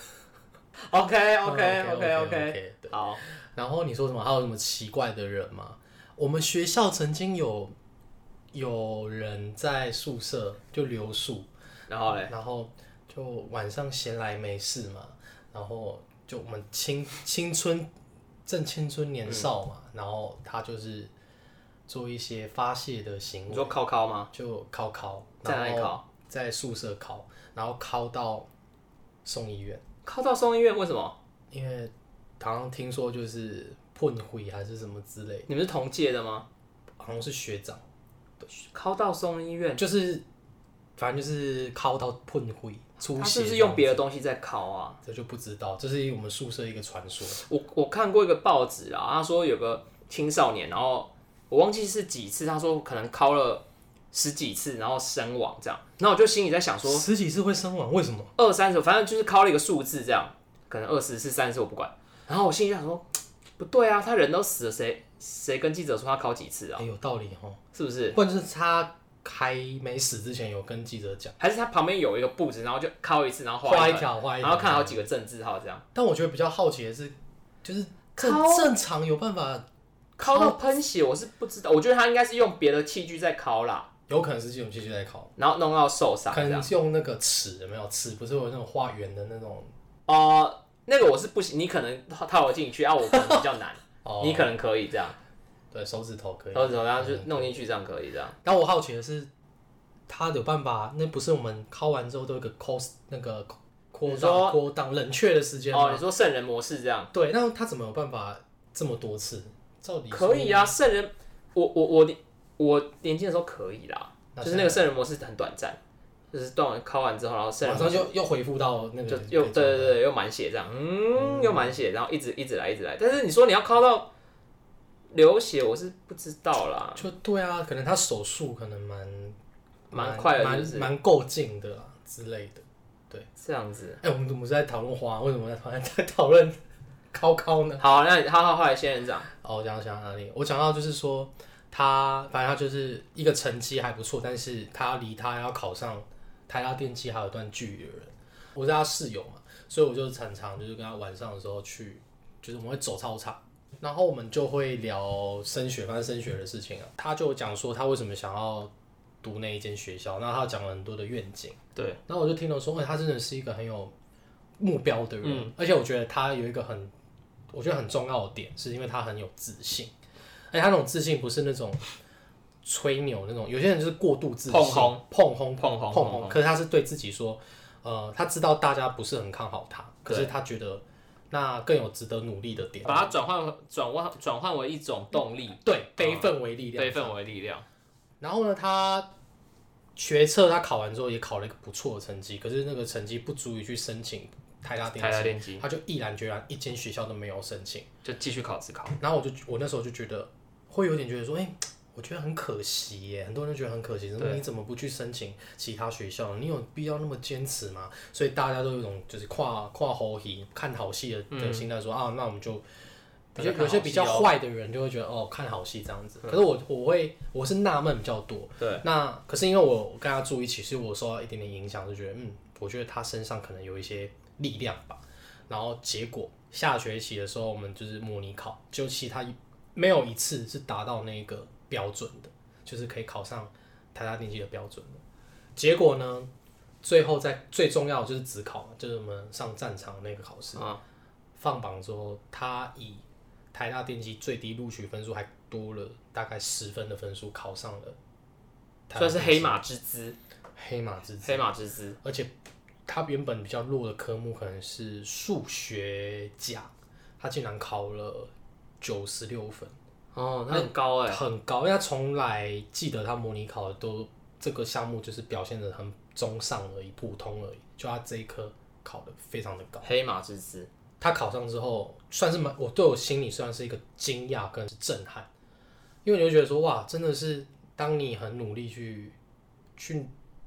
[SPEAKER 2] OK OK
[SPEAKER 1] OK
[SPEAKER 2] OK
[SPEAKER 1] OK，
[SPEAKER 2] 好。
[SPEAKER 1] 然后你说什么？还有什么奇怪的人吗？我们学校曾经有有人在宿舍就留宿，
[SPEAKER 2] 然后嘞，
[SPEAKER 1] 然后就晚上闲来没事嘛，然后就我们青青春正青春年少嘛，嗯、然后他就是做一些发泄的行为。
[SPEAKER 2] 你说敲敲吗？
[SPEAKER 1] 就敲敲，
[SPEAKER 2] 在哪里敲？
[SPEAKER 1] 在宿舍敲，然后敲到送医院。
[SPEAKER 2] 敲到送医院？为什么？
[SPEAKER 1] 因为好像听说就是喷灰还是什么之类的。
[SPEAKER 2] 你们是同届的吗？
[SPEAKER 1] 好像是学长。
[SPEAKER 2] 敲到送医院，
[SPEAKER 1] 就是反正就是敲到喷灰出血。
[SPEAKER 2] 他是不是用别的东西在敲啊？
[SPEAKER 1] 这就不知道，这是我们宿舍一个传说。
[SPEAKER 2] 我我看过一个报纸啊，他说有个青少年，然后我忘记是几次，他说可能敲了十几次，然后身亡这样。然后我就心里在想说，
[SPEAKER 1] 十几次会身亡，为什么？
[SPEAKER 2] 二三十，反正就是敲了一个数字这样，可能二十次、三十我不管。然后我心里想说，不对啊，他人都死了，谁谁跟记者说他敲几次啊？
[SPEAKER 1] 欸、有道理哦，
[SPEAKER 2] 是不是？
[SPEAKER 1] 或者是他还没死之前有跟记者讲，
[SPEAKER 2] 还是他旁边有一个布子，然后就敲一次，然后
[SPEAKER 1] 画一条，画一条，
[SPEAKER 2] 然后看好几个正字号这样。
[SPEAKER 1] 但我觉得比较好奇的是，就是正正常有办法
[SPEAKER 2] 敲到喷血，我是不知道。我觉得他应该是用别的器具在敲啦，
[SPEAKER 1] 有可能是这种器具在敲，
[SPEAKER 2] 然后弄到受伤。
[SPEAKER 1] 可能是用那个尺，有没有尺？不是有那种画圆的那种？
[SPEAKER 2] 哦、呃，那个我是不行，你可能套我进去啊，我可能比较难，
[SPEAKER 1] 哦、
[SPEAKER 2] 你可能可以这样。
[SPEAKER 1] 对，手指头可以，
[SPEAKER 2] 手指头然后就弄进去，这样可以这样。
[SPEAKER 1] 但我好奇的是，他有办法？那不是我们敲完之后都有一个 cost 那个 cool down cool down 冷却的时间吗？
[SPEAKER 2] 哦，你说圣人模式这样？
[SPEAKER 1] 对，那他怎么有办法这么多次？照理
[SPEAKER 2] 可以啊，圣人，我我我我年轻的时候可以啦，就是那个圣人模式很短暂，就是断完敲完之后，然后圣人
[SPEAKER 1] 马上就又恢复到那个，
[SPEAKER 2] 就又对对对，又满血这样，嗯，又满血，然后一直一直来一直来。但是你说你要敲到流血，我是不知道啦。
[SPEAKER 1] 就对啊，可能他手术可能蛮
[SPEAKER 2] 蛮快的，
[SPEAKER 1] 蛮蛮够劲的啦之类的，对，
[SPEAKER 2] 这样子。
[SPEAKER 1] 哎、欸，我们怎么是在讨论花？为什么在突然在讨论敲敲呢？
[SPEAKER 2] 好，那你好好后来仙人掌。
[SPEAKER 1] 哦，我讲讲哪里？我讲到就是说，他反正他就是一个成绩还不错，但是他离他要考上台大电机还有一段距离的人。我是他室友嘛，所以我就常常就是跟他晚上的时候去，就是我们会走操场。然后我们就会聊升学，反正升学的事情啊。他就讲说他为什么想要读那一间学校，然后他讲了很多的愿景。
[SPEAKER 2] 对，
[SPEAKER 1] 然后我就听到说，哎、欸，他真的是一个很有目标的人，嗯、而且我觉得他有一个很，我觉得很重要的点，是因为他很有自信。而且他那种自信不是那种吹牛那种，有些人就是过度自信，
[SPEAKER 2] 碰轰、
[SPEAKER 1] 碰轰、
[SPEAKER 2] 碰轰、
[SPEAKER 1] 碰轰。可是他是对自己说，呃，他知道大家不是很看好他，可是他觉得。那更有值得努力的点，
[SPEAKER 2] 把它转换转换转换为一种动力，
[SPEAKER 1] 对，悲愤为力量，
[SPEAKER 2] 悲愤为力量。
[SPEAKER 1] 然后呢，他学测他考完之后也考了一个不错的成绩，可是那个成绩不足以去申请台大电机，
[SPEAKER 2] 台大电机，
[SPEAKER 1] 他就毅然决然一间学校都没有申请，
[SPEAKER 2] 就继续考自考。
[SPEAKER 1] 然后我就我那时候就觉得会有点觉得说，哎、欸。我觉得很可惜耶，很多人都觉得很可惜。你怎么不去申请其他学校？你有必要那么坚持吗？所以大家都有一种就是跨跨好戏、看好戏的的心态说、嗯、啊，那我们就有些有些比较坏的人就会觉得哦，看好戏这样子。可是我我会我是纳闷比较多。
[SPEAKER 2] 对。
[SPEAKER 1] 那可是因为我跟他住一起，所以我受到一点点影响，就觉得嗯，我觉得他身上可能有一些力量吧。然后结果下学期的时候，我们就是模拟考，就其他没有一次是达到那个。标准的，就是可以考上台大电机的标准的。结果呢，最后在最重要的就是指考嘛，就是我们上战场那个考试。啊、放榜之后，他以台大电机最低录取分数还多了大概十分的分数考上了台大电机，
[SPEAKER 2] 算是黑马之姿。
[SPEAKER 1] 黑马之姿，
[SPEAKER 2] 黑马之姿。
[SPEAKER 1] 而且他原本比较弱的科目可能是数学甲，他竟然考了九十六分。
[SPEAKER 2] 哦，那很高哎、欸，
[SPEAKER 1] 很高，因为他从来记得他模拟考的都这个项目就是表现得很中上而已，普通而已。就他这一科考得非常的高，
[SPEAKER 2] 黑马之姿。
[SPEAKER 1] 他考上之后，算是蛮我对我心里算是一个惊讶跟震撼，因为你会觉得说哇，真的是当你很努力去去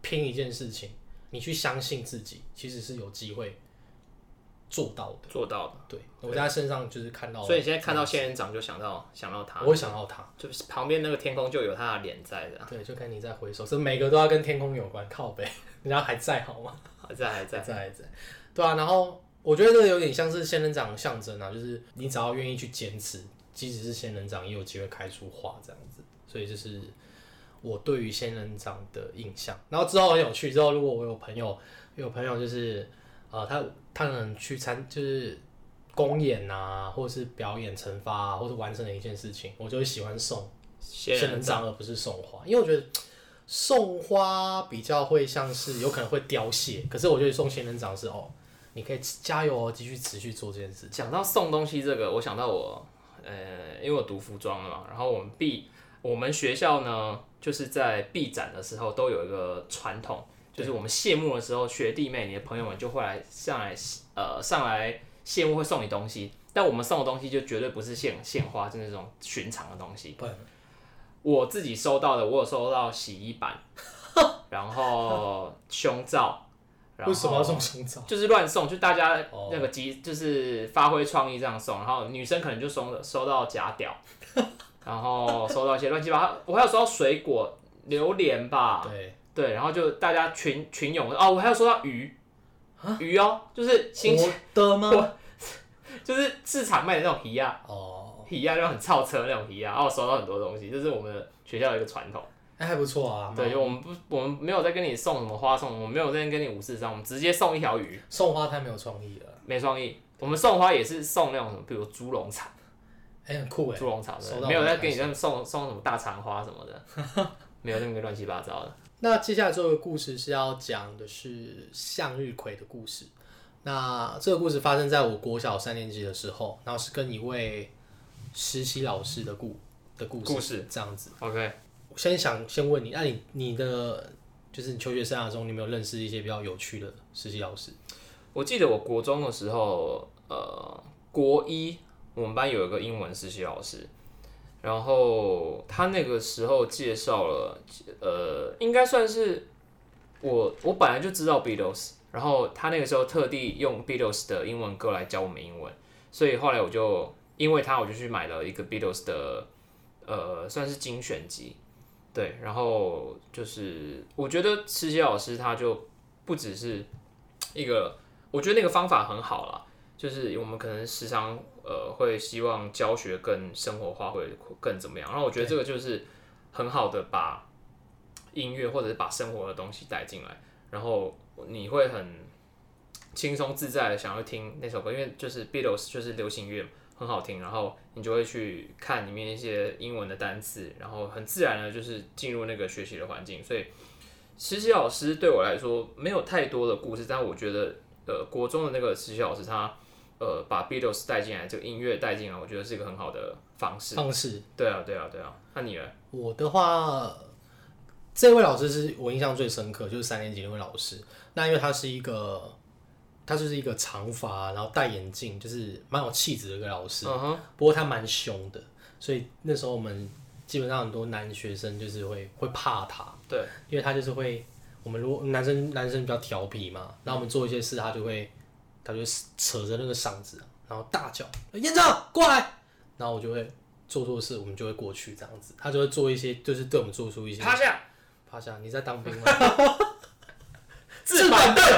[SPEAKER 1] 拼一件事情，你去相信自己，其实是有机会做到的。
[SPEAKER 2] 做到的。
[SPEAKER 1] 对，我在他身上就是看到，
[SPEAKER 2] 所以你现在看到仙人掌就想到想到他，
[SPEAKER 1] 我会想到他，
[SPEAKER 2] 就是旁边那个天空就有他的脸在的。
[SPEAKER 1] 对，就看你再回首，是每个都要跟天空有关，靠北，人家还在好吗？
[SPEAKER 2] 还在还在
[SPEAKER 1] 还在还在，对啊。然后我觉得这个有点像是仙人掌的象征啊，就是你只要愿意去坚持，即使是仙人掌也有机会开出花这样子。所以就是我对于仙人掌的印象。然后之后很有趣，之后如果我有朋友有朋友就是呃他他可能去参就是公演啊，或者是表演惩罚啊，或者完成了一件事情，我就会喜欢送仙人掌而不是送花，因为我觉得送花比较会像是有可能会凋谢，可是我觉得送仙人掌是哦，你可以加油哦，继续持续做这件事。
[SPEAKER 2] 讲到送东西这个，我想到我呃，因为我读服装的嘛，然后我们毕我们学校呢，就是在毕展的时候都有一个传统，就是我们谢幕的时候，学弟妹、你的朋友们就会来上来呃上来谢幕会送你东西，但我们送的东西就绝对不是献献花，是那种寻常的东西。我自己收到的，我有收到洗衣板，然后胸罩。
[SPEAKER 1] 为什么要送胸罩？
[SPEAKER 2] 就是乱送，就大家那个集，就是发挥创意这样送。然后女生可能就收收到假屌，然后收到一些乱七八糟。我还有收到水果，榴莲吧，
[SPEAKER 1] 对
[SPEAKER 2] 对，然后就大家群群涌哦，我还有收到鱼，鱼哦，就是新鲜
[SPEAKER 1] 的吗？
[SPEAKER 2] 就是市场卖的那种鱼啊，
[SPEAKER 1] 哦，
[SPEAKER 2] 鱼啊，就很超车那种鱼啊，然后我收到很多东西，这是我们学校的一个传统。
[SPEAKER 1] 哎、欸，还不错啊。
[SPEAKER 2] 对，我们不，我们没有在跟你送什么花送，我们没有在跟你五四三，我们直接送一条鱼。
[SPEAKER 1] 送花太没有创意了。
[SPEAKER 2] 没创意，我们送花也是送那种什么，比如猪笼草，
[SPEAKER 1] 哎、欸，很酷哎，
[SPEAKER 2] 猪笼草的，没有在跟你送送送什么大长花什么的，没有那个乱七八糟的。
[SPEAKER 1] 那接下来这个故事是要讲的是向日葵的故事。那这个故事发生在我国小三年级的时候，然后是跟一位实习老师的故的故事，
[SPEAKER 2] 故事
[SPEAKER 1] 这样子。
[SPEAKER 2] OK。
[SPEAKER 1] 我先想先问你，那你你的就是你求学生涯中，你有没有认识一些比较有趣的实习老师？
[SPEAKER 2] 我记得我国中的时候，呃，国一我们班有一个英文实习老师，然后他那个时候介绍了，呃，应该算是我我本来就知道 Beatles， 然后他那个时候特地用 Beatles 的英文歌来教我们英文，所以后来我就因为他我就去买了一个 Beatles 的，呃，算是精选集。对，然后就是我觉得实习老师他就不只是一个，我觉得那个方法很好啦，就是我们可能时常呃会希望教学更生活化，会更怎么样，然后我觉得这个就是很好的把音乐或者是把生活的东西带进来，然后你会很轻松自在的想要听那首歌，因为就是 Beatles 就是流行乐嘛。很好听，然后你就会去看里面一些英文的单词，然后很自然的就是进入那个学习的环境。所以实习老师对我来说没有太多的故事，但我觉得呃国中的那个实习老师他呃把 Beatles 带进来，这个音乐带进来，我觉得是一个很好的方式。
[SPEAKER 1] 方式。
[SPEAKER 2] 对啊，对啊，对啊。那你呢？
[SPEAKER 1] 我的话，这位老师是我印象最深刻，就是三年级那位老师。那因为他是一个。他就是一个长发，然后戴眼镜，就是蛮有气质的一个老师。Uh-huh. 不过他蛮凶的，所以那时候我们基本上很多男学生就是会会怕他。
[SPEAKER 2] 对，
[SPEAKER 1] 因为他就是会，我们如果男生男生比较调皮嘛，然后我们做一些事，他就会他就会扯着那个嗓子，然后大叫：“院长过来！”然后我就会做错事，我们就会过去这样子。他就会做一些，就是对我们做出一些
[SPEAKER 2] 趴下
[SPEAKER 1] 趴下。你在当兵吗？
[SPEAKER 2] 自板凳。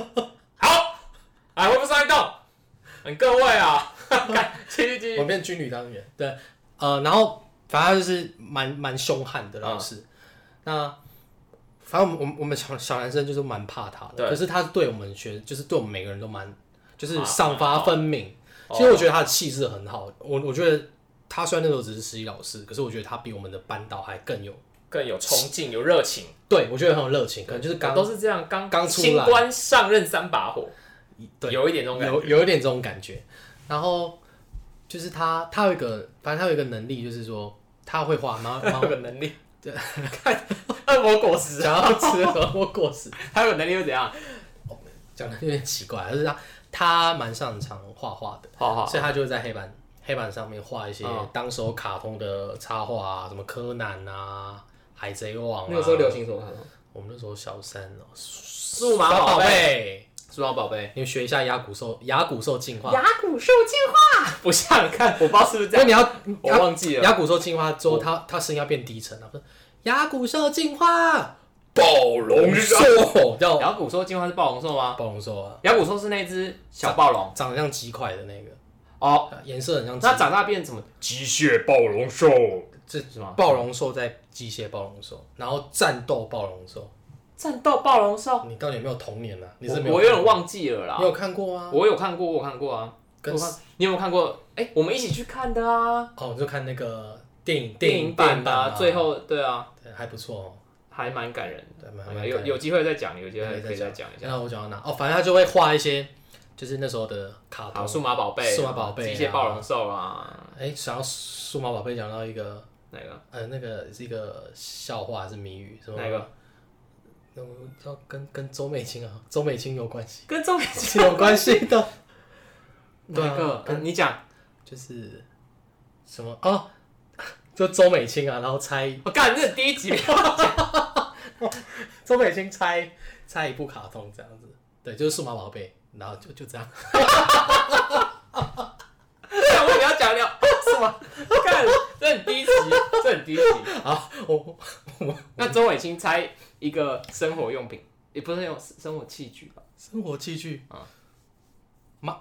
[SPEAKER 2] 来，恢复上一动，嗯，各位啊，继续继续。
[SPEAKER 1] 我变军旅当员，对，呃，然后反正就是蛮蛮凶悍的老师。嗯、那反正我们我们小小男生就是蛮怕他的，可是他对我们学，就是对我们每个人都蛮，就是赏罚分明。啊、其实我觉得他的气质很好，我我觉得他虽然那时候只是实习老师，可是我觉得他比我们的班导还更有
[SPEAKER 2] 更有冲劲，有热情。
[SPEAKER 1] 对，我觉得很有热情，可能就是刚
[SPEAKER 2] 都是这样，刚
[SPEAKER 1] 刚出来，
[SPEAKER 2] 新官上任三把火。
[SPEAKER 1] 对，
[SPEAKER 2] 有一点这种感觉，
[SPEAKER 1] 有有一点这种感觉。然后就是他，他有一个，反正他有一个能力，就是说他会画，然后
[SPEAKER 2] 他有个能力，对，看恶魔果实，
[SPEAKER 1] 想要吃恶魔果实，
[SPEAKER 2] 他有能力又怎样？
[SPEAKER 1] 讲的有点奇怪，就是他他蛮擅长画画的，
[SPEAKER 2] 画画，
[SPEAKER 1] 所以他就会在黑板黑板上面画一些当时候卡通的插画啊，什么柯南啊、海贼王啊。
[SPEAKER 2] 那个时候流行什么卡通？
[SPEAKER 1] 我们那时候小三哦，
[SPEAKER 2] 数码宝贝，数码宝贝，
[SPEAKER 1] 你们学一下牙骨兽，牙骨兽进化。
[SPEAKER 2] 牙骨兽进化，不像，看我不知道是不是这样。
[SPEAKER 1] 那你要，
[SPEAKER 2] 我忘记了。
[SPEAKER 1] 牙骨兽进化之后，它它声音要变低沉了。牙骨兽进化，暴龙兽叫
[SPEAKER 2] 牙骨兽进化是暴龙兽吗？
[SPEAKER 1] 暴龙兽啊，
[SPEAKER 2] 牙骨兽是那只小暴龙，
[SPEAKER 1] 长得像鸡块的那个
[SPEAKER 2] 哦，
[SPEAKER 1] 颜色很像鸡。
[SPEAKER 2] 那长大变什么？机械暴龙兽，
[SPEAKER 1] 这
[SPEAKER 2] 是吗？
[SPEAKER 1] 暴龙兽在机械暴龙兽，然后战斗暴龙兽。
[SPEAKER 2] 战斗暴龙兽，
[SPEAKER 1] 你到底有没有童年啊？你是没有？
[SPEAKER 2] 我有点忘记了啦。
[SPEAKER 1] 你有看过吗？
[SPEAKER 2] 我有看过，我有看过啊。跟你有没有看过？哎、欸，我们一起去看的啊。
[SPEAKER 1] 哦，就看那个电影
[SPEAKER 2] 电影版的、啊，最后对啊，
[SPEAKER 1] 对，还不错哦，
[SPEAKER 2] 还蛮感人的。
[SPEAKER 1] 对，蛮蛮
[SPEAKER 2] 有有机会再讲，有机会可以再讲一下。
[SPEAKER 1] 然后我讲到哪？哦，反正他就会画一些，就是那时候的卡通，
[SPEAKER 2] 数码宝贝、
[SPEAKER 1] 数码宝贝、
[SPEAKER 2] 机械暴龙兽啊。
[SPEAKER 1] 哎、欸，想要数码宝贝讲到一个
[SPEAKER 2] 哪个？
[SPEAKER 1] 呃，那个是一个笑话还是谜语？什么？
[SPEAKER 2] 哪个？
[SPEAKER 1] 那要跟跟周美青啊，周美青有关系，
[SPEAKER 2] 跟周美青
[SPEAKER 1] 有关系的。
[SPEAKER 2] 哪个？啊、跟你讲，
[SPEAKER 1] 就是什么哦，就周美青啊，然后猜，
[SPEAKER 2] 我干、哦，这第一集
[SPEAKER 1] 周美青猜猜一部卡通这样子，对，就是数码宝贝，然后就就这样。
[SPEAKER 2] 我你要讲聊什么？看，这很低级，这很低级。
[SPEAKER 1] 好，我我
[SPEAKER 2] 那周伟清猜一个生活用品，也不是用生活器具吧？
[SPEAKER 1] 生活器具啊，马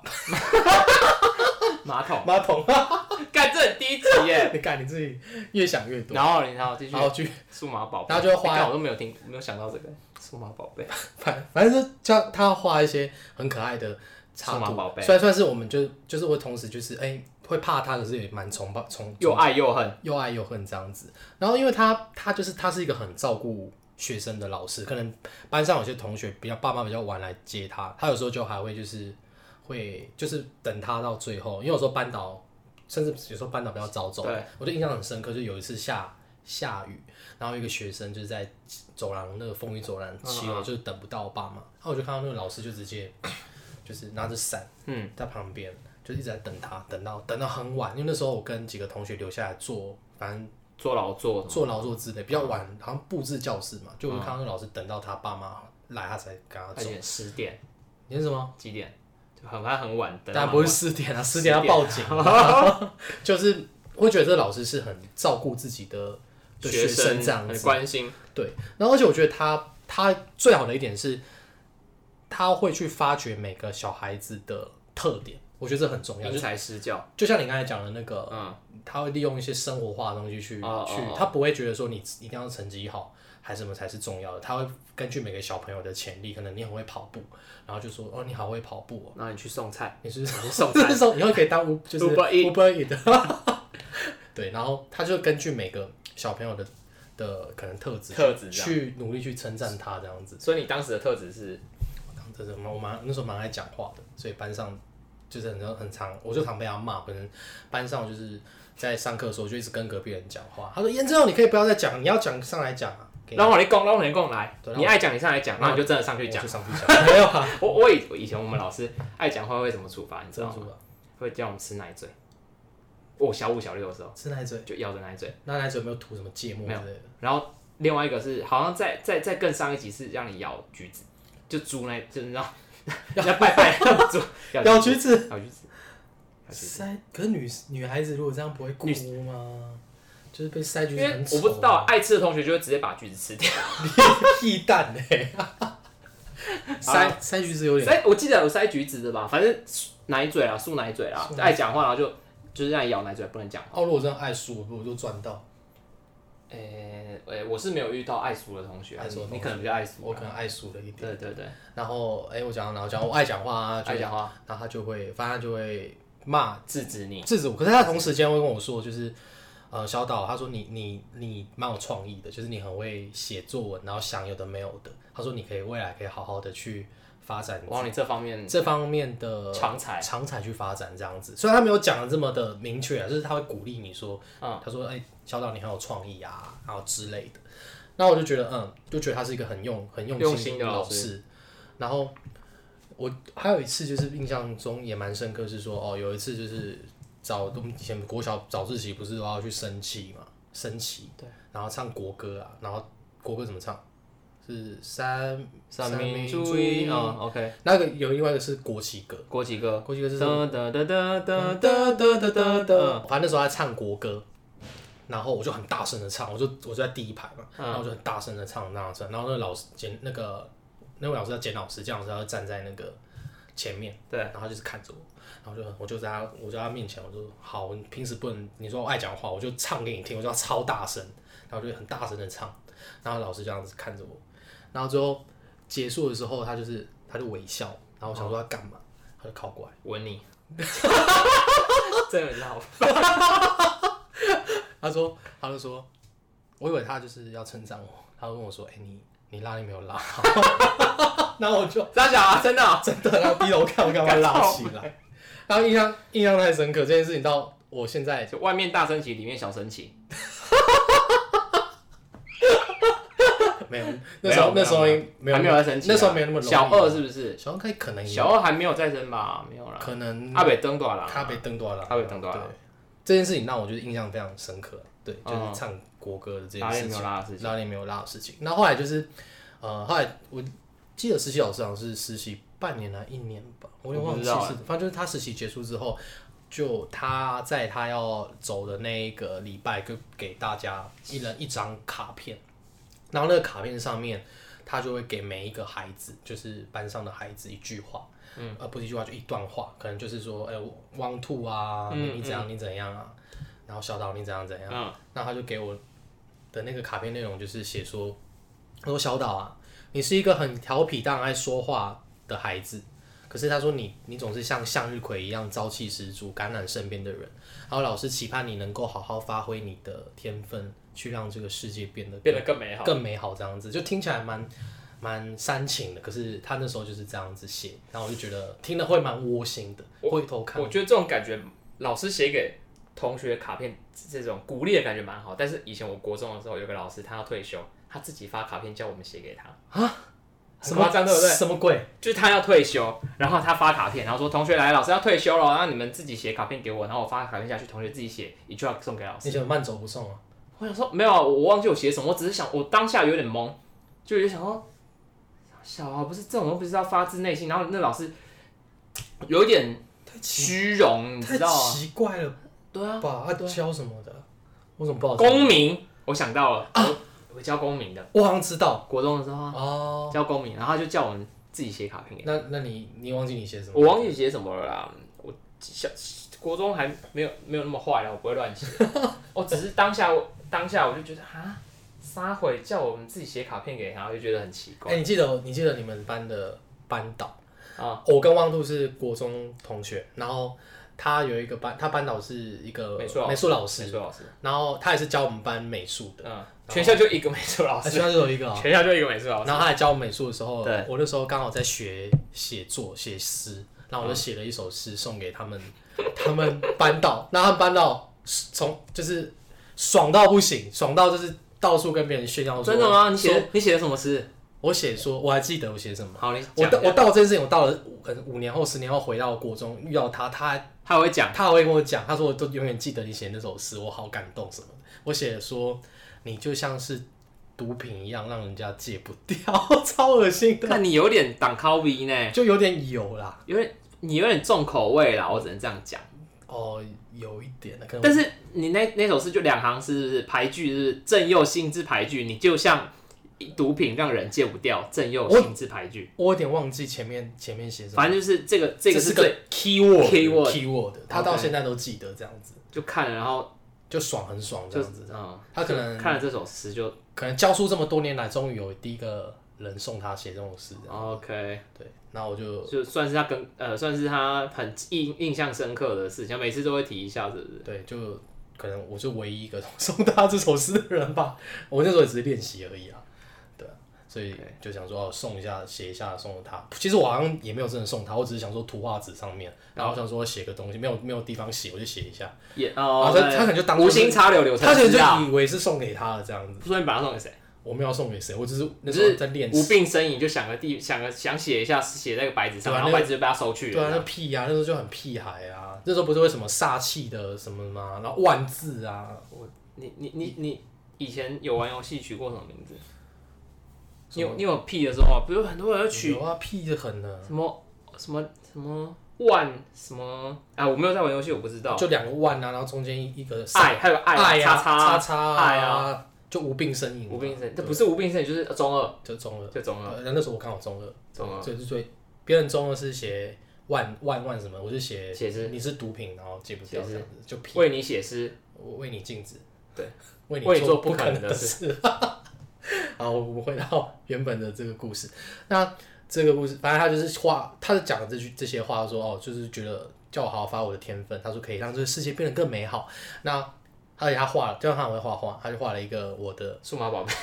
[SPEAKER 2] 马桶
[SPEAKER 1] 马桶，
[SPEAKER 2] 干这很低级耶！
[SPEAKER 1] 你看你自己越想越多。
[SPEAKER 2] 然后然后继续，
[SPEAKER 1] 然后去
[SPEAKER 2] 数码宝贝，
[SPEAKER 1] 然后就会画，
[SPEAKER 2] 欸、我都没有听，没有想到这个数码宝贝。
[SPEAKER 1] 反反正就叫他画一些很可爱的插图，虽然算是我们就就是会同时就是哎、欸、会怕他，可是也蛮崇拜崇
[SPEAKER 2] 又爱又恨，
[SPEAKER 1] 又爱又恨这样子。然后因为他他就是他是一个很照顾学生的老师，可能班上有些同学比较爸妈比较晚来接他，他有时候就还会就是会就是等他到最后，因为有时候班导甚至有时候班导比较早走，我就印象很深刻，就有一次下下雨，然后一个学生就是在走廊那个风雨走廊七楼，就是等不到我爸妈，然后我就看到那个老师就直接就是拿着伞，嗯，在旁边就一直在等他，等到等到很晚，因为那时候我跟几个同学留下来做，反正
[SPEAKER 2] 做劳作，
[SPEAKER 1] 做劳作之类，比较晚，好像布置教室嘛，就我看到那个老师等到他爸妈来，他才跟他走。
[SPEAKER 2] 十点，
[SPEAKER 1] 你是什么？
[SPEAKER 2] 几点？很快很晚，
[SPEAKER 1] 当然不是十点啊，十点要报警。就是会觉得这老师是很照顾自己的的学生这样子，
[SPEAKER 2] 很关心。
[SPEAKER 1] 对，然后而且我觉得他他最好的一点是，他会去发掘每个小孩子的特点，我觉得这很重要。
[SPEAKER 2] 因材施教，
[SPEAKER 1] 就像你刚才讲的那个，嗯，他会利用一些生活化的东西去、哦、去，他不会觉得说你一定要成绩好。还是什么才是重要的？他会根据每个小朋友的潜力，可能你很会跑步，然后就说哦，你好会跑步哦，
[SPEAKER 2] 然后你去送菜，
[SPEAKER 1] 你是
[SPEAKER 2] 送菜，
[SPEAKER 1] 以后可以当就是 Uber Eats 的，对，然后他就根据每个小朋友的的可能特质
[SPEAKER 2] 特质
[SPEAKER 1] 去努力去称赞他这样子。
[SPEAKER 2] 所以你当时的特质是，
[SPEAKER 1] 当时我蛮那时候蛮爱讲话的，所以班上就是很很常，我就常被他骂，可能班上就是在上课的时候就一直跟隔壁人讲话，他说严正，你可以不要再讲，你要讲上来讲啊。
[SPEAKER 2] 让我你讲，让我你讲来，你爱讲你上来讲，然后你就真的上去讲。
[SPEAKER 1] 上去讲，没有啊。
[SPEAKER 2] 我我以以前我们老师爱讲话会怎么处罚，你知道吗？会叫我们吃奶嘴。我小五小六的时候
[SPEAKER 1] 吃奶嘴，
[SPEAKER 2] 就咬着奶嘴。
[SPEAKER 1] 那奶嘴有没有涂什么芥末之类的？
[SPEAKER 2] 然后另外一个是，好像在在在更上一集是让你咬橘子，就猪那，就是让要拜拜猪
[SPEAKER 1] 咬橘子，
[SPEAKER 2] 咬橘子。
[SPEAKER 1] 塞，可是女女孩子如果这样不会哭吗？就是被塞橘子很丑，
[SPEAKER 2] 我不知道爱吃的同学就会直接把橘子吃掉，
[SPEAKER 1] 屁蛋哎！塞塞橘子有点
[SPEAKER 2] 塞，我记得有塞橘子的吧，反正奶嘴啦，漱奶嘴啦，爱讲话然后就就是让你咬奶嘴，不能讲话。
[SPEAKER 1] 哦，如果真的爱输，我就赚到。
[SPEAKER 2] 诶、欸欸、我是没有遇到爱输的同学，爱输你可能比较爱输，
[SPEAKER 1] 我可能爱输了一点。
[SPEAKER 2] 对对对。
[SPEAKER 1] 然后哎、欸，我讲然后讲我爱讲话啊，
[SPEAKER 2] 爱讲话，
[SPEAKER 1] 然后他就会，反正他就会骂
[SPEAKER 2] 制止你，
[SPEAKER 1] 制止我。可是他同时间会跟我说，就是。呃，小岛他说你你你蛮有创意的，就是你很会写作文，然后想有的没有的。他说你可以未来可以好好的去发展，
[SPEAKER 2] 往你这方面
[SPEAKER 1] 这方面的
[SPEAKER 2] 长才
[SPEAKER 1] 长才去发展这样子。虽然他没有讲的这么的明确啊，就是他会鼓励你说，嗯，他说哎、欸，小岛你很有创意啊，然后之类的。那我就觉得嗯，就觉得他是一个很用很用心的老师。然后我还有一次就是印象中也蛮深刻，是说哦，有一次就是。早我们以前国小早自习不是都要去升旗嘛？升旗，对，然后唱国歌啊，然后国歌怎么唱？ 是三
[SPEAKER 2] 三民
[SPEAKER 1] 主
[SPEAKER 2] 主义啊 ，OK。
[SPEAKER 1] 那个有另外一个是国旗歌，
[SPEAKER 2] 国旗歌，
[SPEAKER 1] 国旗歌是
[SPEAKER 2] 哒哒哒哒哒哒哒哒哒。
[SPEAKER 1] 反正那时候在唱国歌，然后我就很大声的唱，我就我就在第一排嘛，然后我就很大声的唱那样唱，然后那个老师简那个那位老师叫简老师，简老师他就站在那个前面，
[SPEAKER 2] 对，
[SPEAKER 1] 然后他就是看着我。然后就我就在他我在他面前，我就好，你平时不能你说我爱讲话，我就唱给你听，我就要超大声，然后就很大声的唱，然后老师这样子看着我，然后最后结束的时候，他就是他就微笑，然后我想说他干嘛，他就靠过来
[SPEAKER 2] 吻你，真的很闹。
[SPEAKER 1] 他说他就说，我以为他就是要称赞我，他就跟我说，哎、欸、你你拉链没有拉好，然后我就
[SPEAKER 2] 傻小啊，真的、哦、
[SPEAKER 1] 真的，然后低头看我干嘛拉起来。然后印象印象太深刻，这件事情到我现在
[SPEAKER 2] 就外面大升旗，里面小升旗。
[SPEAKER 1] 没有，那时候那时候没有
[SPEAKER 2] 还没有在升旗、啊，
[SPEAKER 1] 那时候没有那么容易。
[SPEAKER 2] 小二是不是？
[SPEAKER 1] 小二可以可能有，
[SPEAKER 2] 小二还没有再升吧？没有啦，
[SPEAKER 1] 可能
[SPEAKER 2] 阿北登多啦，
[SPEAKER 1] 他被登多了，
[SPEAKER 2] 他被登多了。
[SPEAKER 1] 对，这件事情让我就是印象非常深刻。对，就是唱国歌的这件事情，
[SPEAKER 2] 拉链没有拉的事情，
[SPEAKER 1] 拉链没有拉的事情。那后来就是呃，后来我记得实习老师好像是实习半年还一年吧，我有点忘记是，反正就是他实习结束之后，就他在他要走的那一个礼拜，就给大家一人一张卡片，然后那个卡片上面，他就会给每一个孩子，就是班上的孩子一句话，嗯，呃，不是一句话，就一段话，可能就是说，哎、欸，汪兔啊，
[SPEAKER 2] 嗯、
[SPEAKER 1] 你怎样，你怎样啊，然后小岛你怎样怎样，嗯，然后他就给我的那个卡片内容就是写说，他说小岛啊。你是一个很调皮但爱说话的孩子，可是他说你你总是像向日葵一样朝气十足，感染身边的人。然后老师期盼你能够好好发挥你的天分，去让这个世界变得
[SPEAKER 2] 变得更美好，
[SPEAKER 1] 更美好这样子，就听起来蛮蛮煽情的。可是他那时候就是这样子写，然后我就觉得听了会蛮窝心的。回头看，
[SPEAKER 2] 我觉得这种感觉，老师写给同学卡片这种鼓励的感觉蛮好。但是以前我国中的时候，有个老师他要退休。他自己发卡片叫我们写给他啊，很夸张对不对？
[SPEAKER 1] 什么鬼？
[SPEAKER 2] 就是他要退休，然后他发卡片，然后说同学来，老师要退休了，然后你们自己写卡片给我，然后我发卡片下去，同学自己写一句话送给老师。
[SPEAKER 1] 你怎么慢走不送啊？
[SPEAKER 2] 我想说没有啊，我忘记我写什么，我只是想我当下有点懵，就有点想说，小啊，不是这种东西不是要发自内心，然后那老师有一点虚荣，你知道吗？
[SPEAKER 1] 太奇怪了，
[SPEAKER 2] 对啊，
[SPEAKER 1] 吧？他教什么的？我怎么不知道？
[SPEAKER 2] 公民。我想到了啊，我教公民的，
[SPEAKER 1] 我好像知道，
[SPEAKER 2] 国中的时候
[SPEAKER 1] 哦，
[SPEAKER 2] 教公民，然后他就叫我们自己写卡片给
[SPEAKER 1] 他。那那你你忘记你写什么？
[SPEAKER 2] 我忘记写什么了啦，我小国中还没有没有那么坏了，我不会乱写。我只是当下当下我就觉得啊，撒回叫我们自己写卡片给他，我就觉得很奇怪。
[SPEAKER 1] 哎、欸，你记得你记得你们班的班导
[SPEAKER 2] 啊？
[SPEAKER 1] 我跟汪兔是国中同学，然后。他有一个班，他班导是一个美术
[SPEAKER 2] 老师，美术老师，
[SPEAKER 1] 然后他也是教我们班美术的，
[SPEAKER 2] 嗯，全校就一个美术老师，
[SPEAKER 1] 全校就有一个、哦，
[SPEAKER 2] 全校就一个美术老师。
[SPEAKER 1] 然后他来教我美术的时候，
[SPEAKER 2] 对，
[SPEAKER 1] 我那时候刚好在学写作、写诗，然后我就写了一首诗送给他们，嗯、他们班导，然后他们班导从就是爽到不行，爽到就是到处跟别人炫耀说，
[SPEAKER 2] 真的吗？你写你写的什么诗？
[SPEAKER 1] 我写说，我还记得我写什么。
[SPEAKER 2] 好，你
[SPEAKER 1] 我到我到这件事情，我到了可能五年后、十年后回到国中遇到他，他
[SPEAKER 2] 他还会讲，
[SPEAKER 1] 他还会跟我讲，他说我都永远记得你写那首诗，我好感动什么的。我写说你就像是毒品一样，让人家戒不掉，超恶心的。
[SPEAKER 2] 看你有点挡靠鼻呢，
[SPEAKER 1] 就有点有啦，
[SPEAKER 2] 有点你有点重口味啦，我只能这样讲。
[SPEAKER 1] 哦，有一点的，
[SPEAKER 2] 但是你那那首诗就两行诗，是不是排句是正右心之排句，你就像。毒品让人戒不掉，正右心之排句。
[SPEAKER 1] 我有点忘记前面前面写什么，
[SPEAKER 2] 反正就是这个这个
[SPEAKER 1] 是个 keyword
[SPEAKER 2] keyword
[SPEAKER 1] keyword， 他到现在都记得这样子，
[SPEAKER 2] 就看了然后
[SPEAKER 1] 就爽很爽这样子。
[SPEAKER 2] 嗯，
[SPEAKER 1] 他可能
[SPEAKER 2] 看了这首诗就
[SPEAKER 1] 可能教书这么多年来，终于有第一个人送他写这种诗。
[SPEAKER 2] OK，
[SPEAKER 1] 对，然后我就
[SPEAKER 2] 就算是他跟呃算是他很印印象深刻的事情，每次都会提一下，是不是？
[SPEAKER 1] 对，就可能我是唯一一个送他这首诗的人吧。我那时候也只是练习而已啊。所以就想说送一下，写一下送他。其实我好像也没有真的送他，我只是想说图画纸上面，然后想说写个东西，没有没有地方写，我就写一下。
[SPEAKER 2] 也哦，
[SPEAKER 1] 他他可能就当
[SPEAKER 2] 无心插柳柳成
[SPEAKER 1] 枝，
[SPEAKER 2] 他
[SPEAKER 1] 可能就以为是送给他的这样子。
[SPEAKER 2] 所以你把它送给谁？
[SPEAKER 1] 我没有送给谁，我只是那时候在练习。
[SPEAKER 2] 无病呻吟，就想个地想个想写一下，写在个白纸上，然后白纸就被他收去了。
[SPEAKER 1] 对啊，那屁啊，那时候就很屁孩啊。那时候不是为什么煞气的什么吗？然后万字啊，
[SPEAKER 2] 我你你你你以前有玩游戏取过什么名字？ 你有你有屁的时候啊，比如很多人要取
[SPEAKER 1] 有啊，屁的很呢。
[SPEAKER 2] 什么什么什么万什么啊，我没有在玩游戏，我不知道。
[SPEAKER 1] 就两个万啊，然后中间一个
[SPEAKER 2] 爱，还有爱
[SPEAKER 1] 爱
[SPEAKER 2] 啊，
[SPEAKER 1] 叉
[SPEAKER 2] 叉
[SPEAKER 1] 叉
[SPEAKER 2] 爱啊，
[SPEAKER 1] 就无病呻吟。
[SPEAKER 2] 无病呻吟，这不是无病呻吟，就是中二，
[SPEAKER 1] 就中二，
[SPEAKER 2] 就中二。
[SPEAKER 1] 那时候我刚好中二，
[SPEAKER 2] 中二，
[SPEAKER 1] 就是最别人中二是写万万万什么，我就写
[SPEAKER 2] 写诗，
[SPEAKER 1] 你是毒品，然后戒不掉这样子，就屁
[SPEAKER 2] 为你写诗，
[SPEAKER 1] 我为你静止，
[SPEAKER 2] 对，
[SPEAKER 1] 为
[SPEAKER 2] 你
[SPEAKER 1] 做
[SPEAKER 2] 不可
[SPEAKER 1] 能的事。好，我们回到原本的这个故事。那这个故事，反正他就是话，他是讲的这句这些话，说哦，就是觉得叫我好好发我的天分，他说可以让这个世界变得更美好。那而且他画了，就像他很会画画，他就画了一个我的
[SPEAKER 2] 数码宝贝。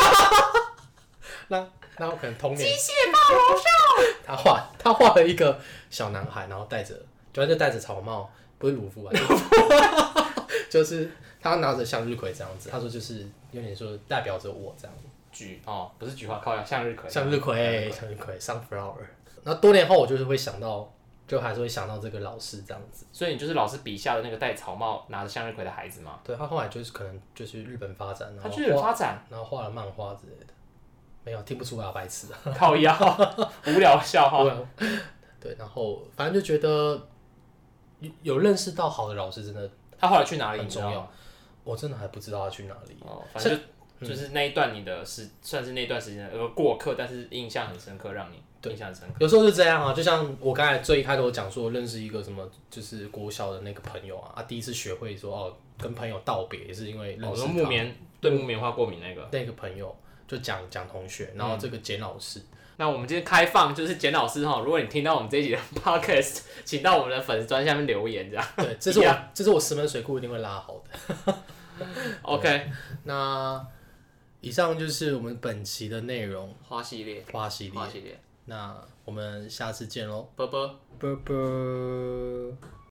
[SPEAKER 1] 那那我可能童年
[SPEAKER 2] 机械暴龙兽，
[SPEAKER 1] 他画他画了一个小男孩，然后戴着，主要就戴着草帽，不是鲁夫啊，就是他拿着向日葵这样子。他说就是有点说代表着我这样。
[SPEAKER 2] 菊哦，不是菊花，靠向向日葵。
[SPEAKER 1] 向日葵，向日葵 ，sunflower。那多年后，我就是会想到，就还是会想到这个老师这样子。
[SPEAKER 2] 所以你就是老师笔下的那个戴草帽、拿着向日葵的孩子吗？
[SPEAKER 1] 对，他后来就是可能就去日本发展，然后
[SPEAKER 2] 他去日本发展，
[SPEAKER 1] 然后画了漫画之类的。没有听不出来，白痴啊！
[SPEAKER 2] 靠腰，无聊笑话。
[SPEAKER 1] 对，然后反正就觉得有有认识到好的老师，真的
[SPEAKER 2] 他后来去哪里
[SPEAKER 1] 很重要。我真的还不知道他去哪里。
[SPEAKER 2] 哦，反正就、嗯、就是那一段你的时，算是那段时间的过客，但是印象很深刻，让你印象很深刻。
[SPEAKER 1] 有时候是这样啊，就像我刚才最一开始我讲说，认识一个什么，就是国小的那个朋友啊，啊，第一次学会说哦，跟朋友道别也是因为认识他。
[SPEAKER 2] 哦、木棉对木棉花过敏那个
[SPEAKER 1] 那个朋友。就讲讲同学，然后这个简老师、嗯。
[SPEAKER 2] 那我们今天开放，就是简老师哈，如果你听到我们这一集的 podcast， 请到我们的粉丝专下面留言，这样。
[SPEAKER 1] 对，这是我这是我石门水库一定会拉好的。
[SPEAKER 2] OK，
[SPEAKER 1] 那以上就是我们本期的内容，
[SPEAKER 2] 花系列，
[SPEAKER 1] 花系列，
[SPEAKER 2] 花系列。
[SPEAKER 1] 那我们下次见喽，
[SPEAKER 2] 啵啵，
[SPEAKER 1] 啵啵。